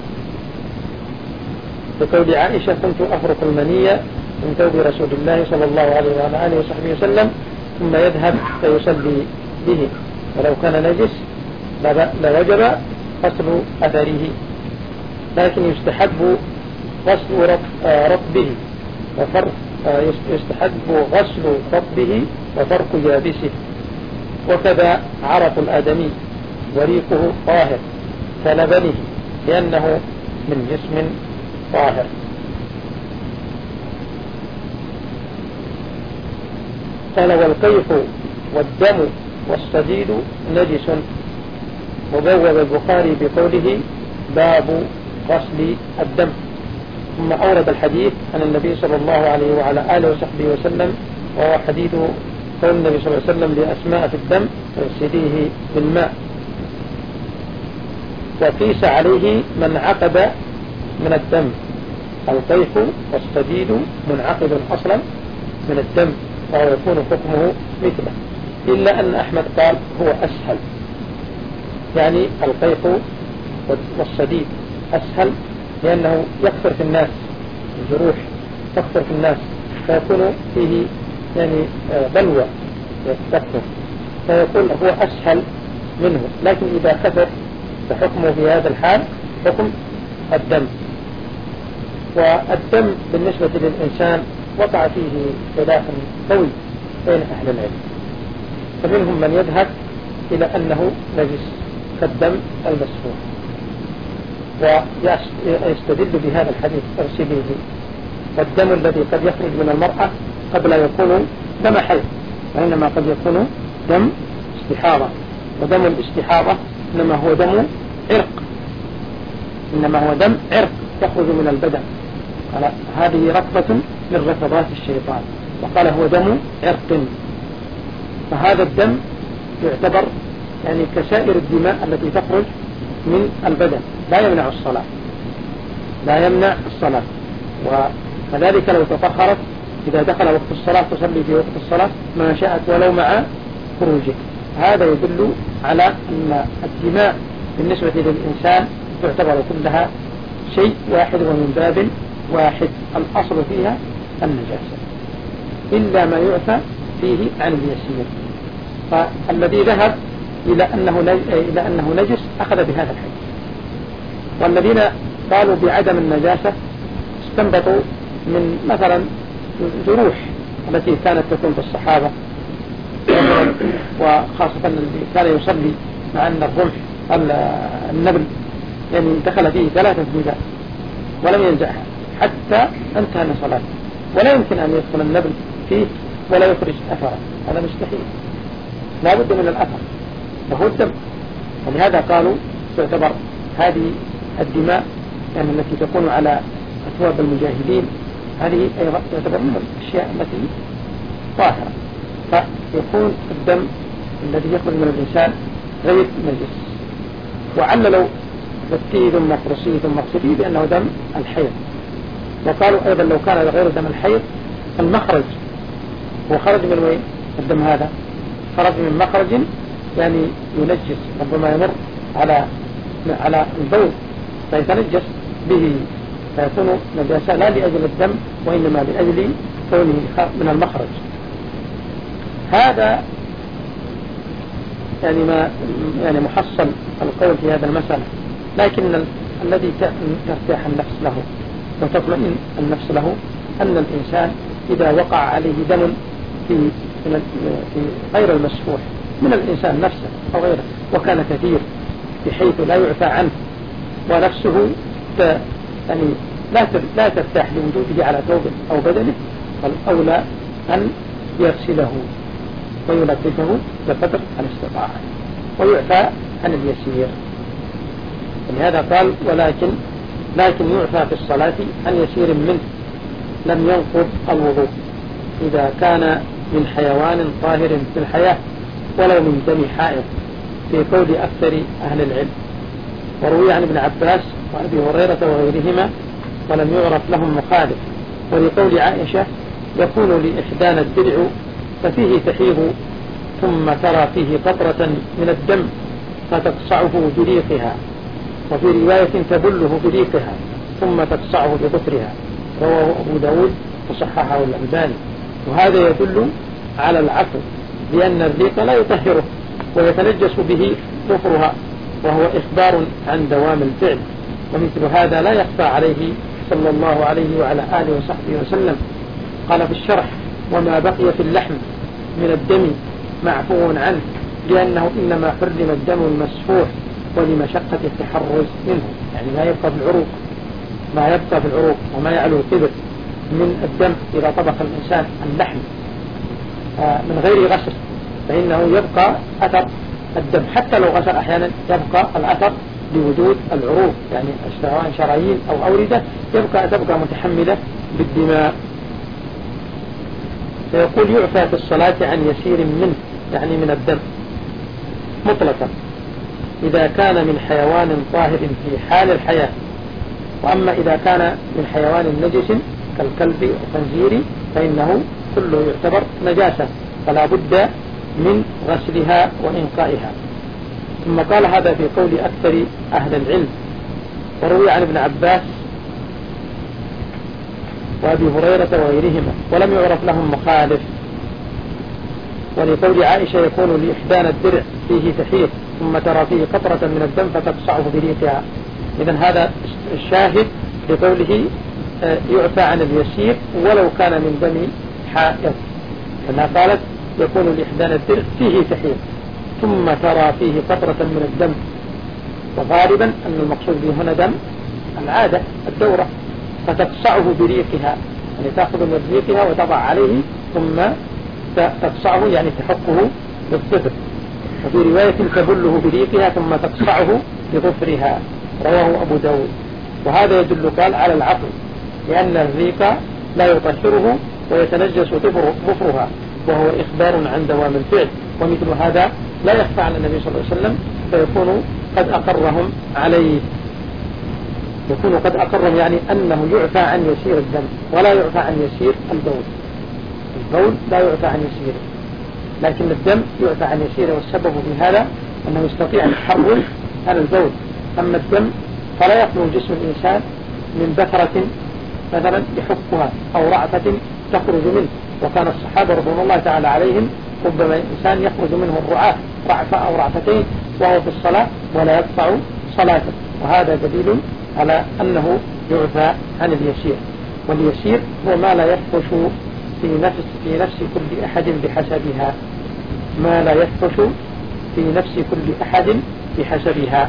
بقول عائشة كنت أفرق المني من ثوب رسول الله صلى الله عليه وعلى آله وصحبه وسلم ثم يذهب فيصلي به، ولو كان نجس لوجب غسل أثره، لكن يستحب غسل رطبه وفرق يستحب غسل رطبه وفرق يابسه، وكذا عرق الآدمي وريقه طاهر كلبنه لأنه من جسم طاهر. قال والقيح والدم والصديد نجس، وبوب البخاري بقوله باب غسل الدم، ثم أورد الحديث عن النبي صلى الله عليه وعلى آله وصحبه وسلم، وهو حديث قول النبي صلى الله عليه وسلم لأسماء في الدم اغسليه بالماء، وقيس عليه من عقد من الدم، القيح والصديد منعقد أصلا من الدم وهو يكون حكمه مثله، إلا أن أحمد قال هو أسهل، يعني القيح والصديد أسهل لأنه يكثر في الناس، الجروح تكثر في الناس فيكون فيه يعني بلوى يكثر، فيقول هو أسهل منه، لكن إذا كثر فحكمه في هذا الحال حكم الدم. والدم بالنسبة للإنسان وقع فيه خلاف قوي بين أهل العلم، فمنهم من يذهب إلى أنه نجس كالدم المسفوح، ويستدل بهذا الحديث اغسليه، والدم الذي قد يخرج من المرأة قد لا يكون دم حيض، وإنما قد يكون دم استحاضة، ودم الاستحاضة إنما هو دم عرق، إنما هو دم عرق يخرج من البدن، قال هذه ركبة من ركبات الشيطان، وقال هو دم عرق، فهذا الدم يعتبر يعني كسائر الدماء التي تخرج من البدن، لا يمنع الصلاة، لا يمنع الصلاة، وكذلك لو تطهرت إذا دخل وقت الصلاة تصلي في وقت الصلاة ما شاءت ولو مع خروجه. هذا يدل على أن الدماء بالنسبة للإنسان تعتبر كلها شيء واحد ومن باب واحد، الأصل فيها النجاسة إلا ما يعفى فيه عن اليسير، فالذي ذهب إلى أنه إلى أنه نجس أخذ بهذا الحديث، والذين قالوا بعدم النجاسة استنبطوا من مثلا جروح التي كانت تكون في الصحابة، وخاصة الذي كان يصلي مع أن الرمح النبل يعني دخل فيه ثلاثة بلاد ولم ينزعها حتى انتهى من صلاته، ولا يمكن أن يدخل النبل فيه ولا يخرج أثره، هذا مستحيل، لا بد من الأثر وهو الدم. ولهذا قالوا تعتبر هذه الدماء يعني التي تكون على أثواب المجاهدين هذه أيضا تعتبر من الأشياء التي طاهرة، فيكون الدم الذي يخرج من الإنسان غير نجس. وعللوا فتيه ثم اقرصيه ثم اغسليه بأنه دم الحيض، وقالوا أيضا لو كان غير دم الحيض المخرج هو خرج من وين الدم، هذا خرج من مخرج يعني ينجس، ربما يمر على على البول فيتنجس به فيكون نجاسة لا لأجل الدم وإنما لأجل كونه من المخرج. هذا يعني ما يعني محصل القول في هذا المسألة، لكن ال الذي ترتاح النفس له وتطمئن النفس له أن الإنسان إذا وقع عليه دم في في غير المسفوح من الإنسان نفسه أو غيره وكان كثير بحيث لا يعفى عنه ونفسه يعني لا لا ترتاح لوجوده على ثوبه أو بدنه، فالأولى أن يغسله وينظفه بقدر الاستطاعة ويعفى عن اليسير. ولهذا قال ولكن لكن يعفى في الصلاة عن يسير منه لم ينقض الوضوء إذا كان من حيوان طاهر في الحياة ولو من دم حائض، في قول أكثر أهل العلم. وروي عن ابن عباس وأبي هريرة وغيرهما ولم يعرف لهم مخالف. ولقول عائشة يكون لإحدانا الدرع ففيه تحيض ثم ترى فيه قطرة من الدم فتقصعه بريقها، وفي رواية تبله بريقها ثم تقصعه بظفرها، رواه أبو داود وصححه الألباني. وهذا يدل على العفو، لأن الريق لا يطهره ويتنجس به ظفرها، وهو إخبار عن دوام الفعل. ومثل هذا لا يخفى عليه صلى الله عليه وعلى آله وصحبه وسلم. قال في الشرح وما بقي في اللحم من الدم معفو عنه، لأنه إنما حرم الدم المسفوح ولمشقة التحرز منه، يعني ما يبقى في العروق ما يبقى في العروق وما يعلو الكبر من الدم إذا طبخ الإنسان اللحم من غير غسل فإنه يبقى أثر الدم، حتى لو غسل أحيانا يبقى الأثر لوجود العروق، يعني سواء شرايين أو أوردة يبقى تبقى متحملة بالدماء. فيقول يعفى في الصلاة عن يسير منه، يعني من الدم مطلقا إذا كان من حيوان طاهر في حال الحياة. وأما إذا كان من حيوان نجس كالكلب والخنزير فإنه كله يعتبر نجاسة، فلا بد من غسلها وإنقائها. ثم قال هذا في قول أكثر أهل العلم. وروي عن ابن عباس وأبي هريرة وغيرهما ولم يعرف لهم مخالف. ولقول عائشة يكون لإحدانا الدرع فيه تحيط ثم ترى فيه قطرة من الدم فتقصعه بريقها. إذن هذا الشاهد لقوله يعفى عن اليسير ولو كان من دم حائض، كما قالت يكون لإحدانا الدرع فيه تحيط ثم ترى فيه قطرة من الدم. وغالبا أن المقصود به هنا دم العادة الدورة، فتقصعه بريقها، يعني تأخذ من ريقها وتضع عليه ثم تقصعه، يعني تحقه بالظفر. وفي رواية تبله بريقها ثم تقصعه بظفرها، رواه أبو داود. وهذا يدل قال على العفو، لأن الريق لا يطهره ويتنجس ظفرها، وهو إخبار عن دوام الفعل. ومثل هذا لا يخفى على النبي صلى الله عليه وسلم، فيكون قد أقرهم عليه، يكون قد أقرهم يعني أنه يعفى عن يسير الدم ولا يعفى عن يسير البول. البول لا يعفى عن يسيره، لكن الدم يعفى عن يسيره، والسبب في هذا أنه يستطيع التحرز على البول. أما الدم فلا يخلو جسم الإنسان من بثرة مثلا يحكها أو رعفة تخرج منه، وكان الصحابة رضوان الله تعالى عليهم ربما إنسان يخرج منه الرعاة رعفة أو رعفتين وهو في الصلاة ولا يقطع صلاته، وهذا دليل على أنه يعفى عن اليسير. واليسير هو ما لا يفحش في نفس في نفس كل أحد بحسبها، ما لا يفحش في نفس كل أحد بحسبها.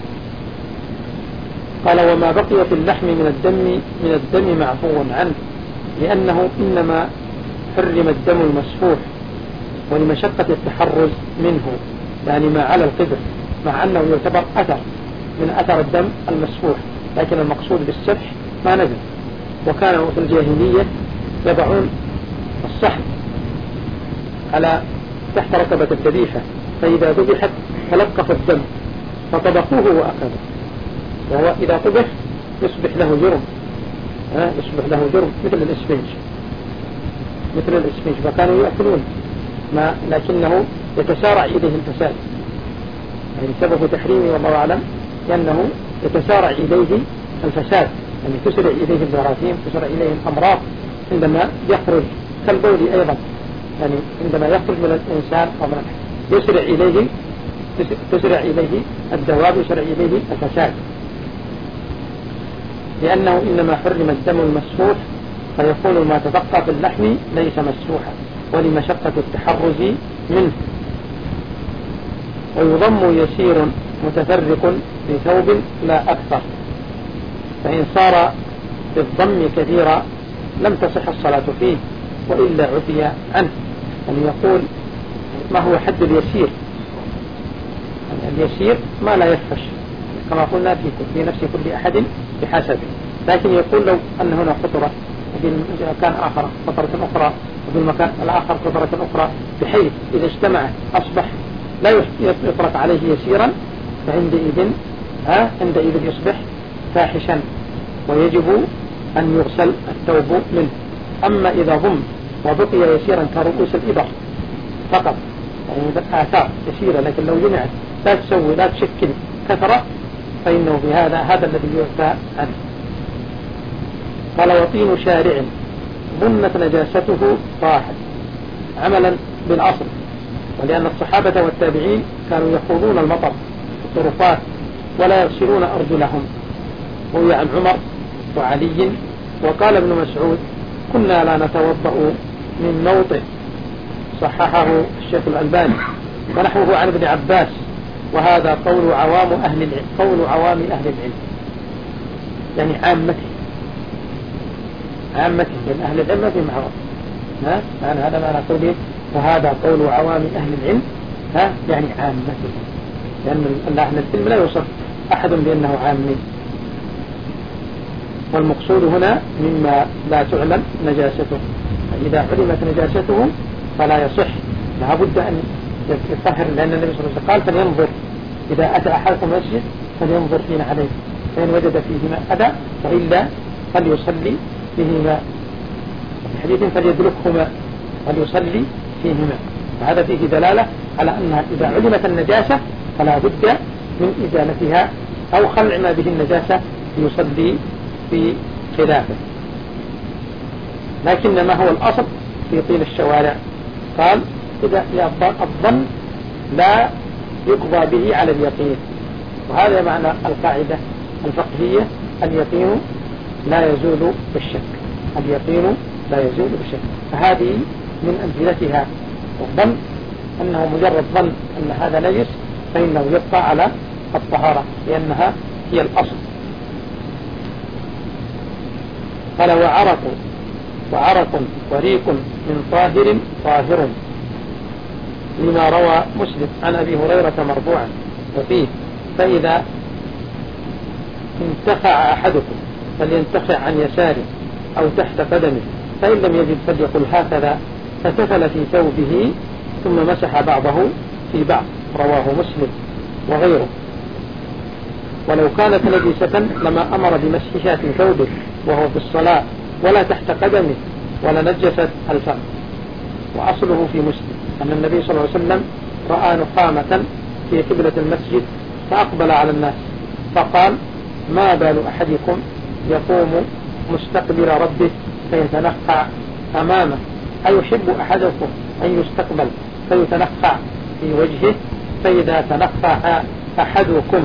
قال وما بقي في اللحم من الدم من الدم معفو عنه، لأنه إنما حرم الدم المسفوح ولمشقة التحرز منه، يعني ما على القدر، مع أنه يعتبر أثر من أثر الدم المسفوح، لكن المقصود بالسفح ما نزل. وكانوا في الجاهلية يضعون الصحن على تحت ركبة الذبيحة، فإذا ذبحت تلقف الدم فطبخوه وأخذوا، وهو إذا طبخ يصبح له جرم، يصبح له جرم مثل الإسفنج مثل الإسفنج فكانوا يأكلون ما، لكنه يتسارع إليه الفساد، يعني سبب تحريمه والله أعلم لأنه يتسارع إليه الفساد، يعني تسرع إليه الجراثيم، تسرع إليه الأمراض عندما يخرج، كالبول أيضا، يعني عندما يخرج من الإنسان أو من يسرع إليه تسرع إليه الدواب، يسرع إليه الفساد، لأنه إنما حرم الدم المسفوح، فيكون ما تبقى في اللحم ليس مسفوحا ولمشقة التحرز منه. ويضم يسير متفرق بثوب لا أكثر، فإن صار بالضم كثيرا لم تصح الصلاة فيه وإلا عفي عنه. يعني يقول ما هو حد اليسير؟ يعني اليسير ما لا يفحش، كما قلنا في في نفس كل أحد بحسبه. لكن يقول لو أن هنا خطرة وفي مكان آخر خطرة أخرى وفي المكان الآخر خطرة أخرى، بحيث إذا اجتمع أصبح لا يطلق عليه يسيرا، فعندئذ ها عندئذ يصبح فاحشا ويجب أن يغسل الثوب منه. أما إذا ضم وبقي يسيرا كرؤوس الإبر فقط، يعني آثار يسيرة لكن لو جمعت لا تسوي لا تشكل كثرة، فإنه بهذا هذا الذي يعفى عنه. قال وطين شارع ظنت نجاسته طاحت عملا بالأصل، ولأن الصحابة والتابعين كانوا يخوضون المطر في الطرقات ولا يغسلون أرجلهم. روي عن عمر وعلي وقال ابن مسعود كنا لا نتوضأ من موطئ، صححه الشيخ الألباني، ونحوه عن ابن عباس، وهذا قول عوام أهل العلم قول عوام أهل العلم يعني عامته عامته لأن أهل العلم ما في معروف ها يعني هذا ما نقوله، وهذا قول عوام أهل العلم ها يعني عامته، لأن أهل العلم لا يوصف أحد بأنه عامي. والمقصود هنا مما لا تعلم نجاسته، إذا علمت نجاسته فلا يصح، لا بد أن يطهر، لأن النبي صلى الله عليه وسلم قال فلينظر إذا أتى أحدكم المسجد فلينظر فينا عليه، فإن وجد فيهما أذى وإلا فليصلي فيهما، في حديث فليدركهما فليصلي فيهما. وهذا فيه دلالة على أنها إذا علمت النجاسة فلا بد من إزالتها أو خلع ما به النجاسة ليصلي في خلافه. لكن ما هو الأصل في طين الشوارع؟ قال إذا الظن لا يقضى به على اليقين، وهذا معنى القاعدة الفقهية اليقين لا يزول بالشك، اليقين لا يزول بالشك، فهذه من أمثلتها. والظن أنه مجرد ظن أن هذا نجس فإنه يبقى على الطهارة لأنها هي الأصل. قال وعرق وعرق وريق من طاهر طاهر، لما روى مسلم عن أبي هريرة مرفوعا وفيه فإذا انتخع أحدكم فلينتخع عن يساره أو تحت قدمه، فإن لم يجد فليقل هكذا، فتفل في ثوبه ثم مسح بعضه في بعض، رواه مسلم وغيره. ولو كانت نجسة لما أمر بمسحها في ثوبه وهو في الصلاة ولا تحت قدمه ولا نجست الفم. وأصله في مسلم أن النبي صلى الله عليه وسلم رأى نخامة في قبلة المسجد فأقبل على الناس فقال ما بال أحدكم يقوم مستقبل ربه فيتنخع أمامه، أيحب أحدكم أن يستقبل فيتنخع في وجهه؟ فإذا تنخع أحدكم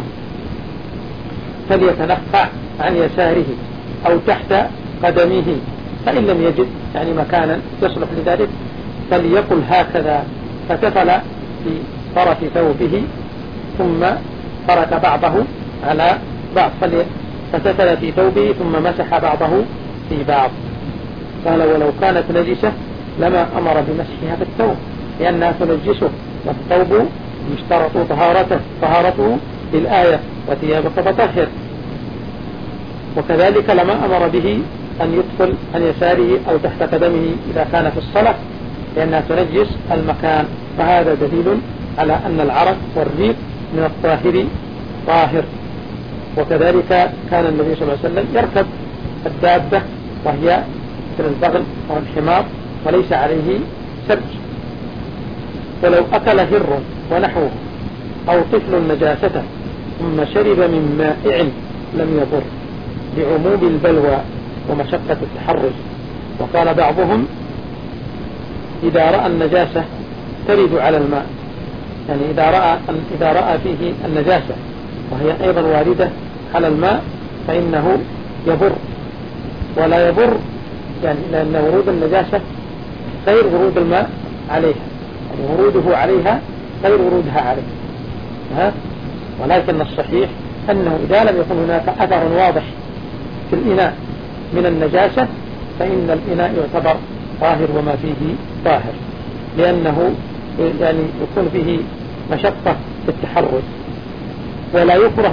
فليتنخع عن يساره أو تحت قدمه، فإن لم يجد يعني مكانا يصلح لذلك فليقل هكذا، فتفل في طرف ثوبه ثم فرك بعضه على بعض، فتفل في ثوبه ثم مسح بعضه في بعض. قال ولو كانت نجسة لما أمر بمسحها في الثوب لأنها تنجسه، والثوب يشترط طهارته طهارته بالآية وثيابك فطهر. وكذلك لما أمر به أن يدخل عن يساره أو تحت قدمه إذا كان في الصلاة لأنها تنجس المكان، فهذا دليل على أن العرق والريق من الطاهر طاهر. وكذلك كان النبي صلى الله عليه وسلم يركب الدابة وهي مثل البغل أو الحمار وليس عليه سبج، فلو أكل هر ونحوه أو طفل نجاسته ثم شرب من مائع لم يضر لعموم البلوى ومشقة التحرز. وقال بعضهم إذا رأى النجاسة ترد على الماء، يعني إذا رأى, إذا رأى فيه النجاسة وهي أيضا واردة على الماء فإنه يضر، ولا يضر يعني لأن ورود النجاسة غير ورود الماء عليها، يعني وروده عليها غير ورودها عليه ها؟ ولكن الصحيح أنه إذا لم يكن هناك أثر واضح في الإناء من النجاسة فإن الإناء يعتبر طاهر وما فيه طاهر، لأنه يعني يكون فيه مشقة في التحرز. ولا يكره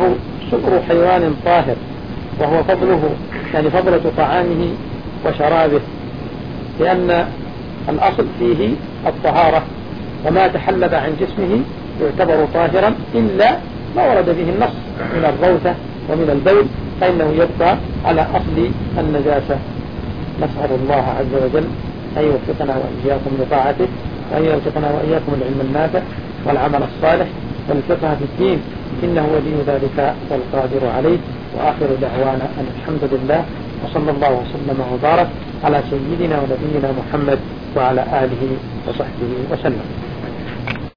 سؤر حيوان طاهر، وهو فضله يعني فضلة طعامه وشرابه، لأن الأصل فيه الطهارة، وما تحلب عن جسمه يعتبر طاهرا إلا ما ورد به النص من الروثة ومن البول، فإنه يبقى على أصل النجاسة. نسأل الله عز وجل أن يوفقنا وإياكم لطاعته، وأن يرزقنا وإياكم العلم النافع والعمل الصالح والفقه في الدين، إنه ولي ذلك والقادر عليه. وآخر دعوانا أن الحمد لله، وصلى الله وسلم وبارك على سيدنا ونبينا محمد وعلى آله وصحبه وسلم.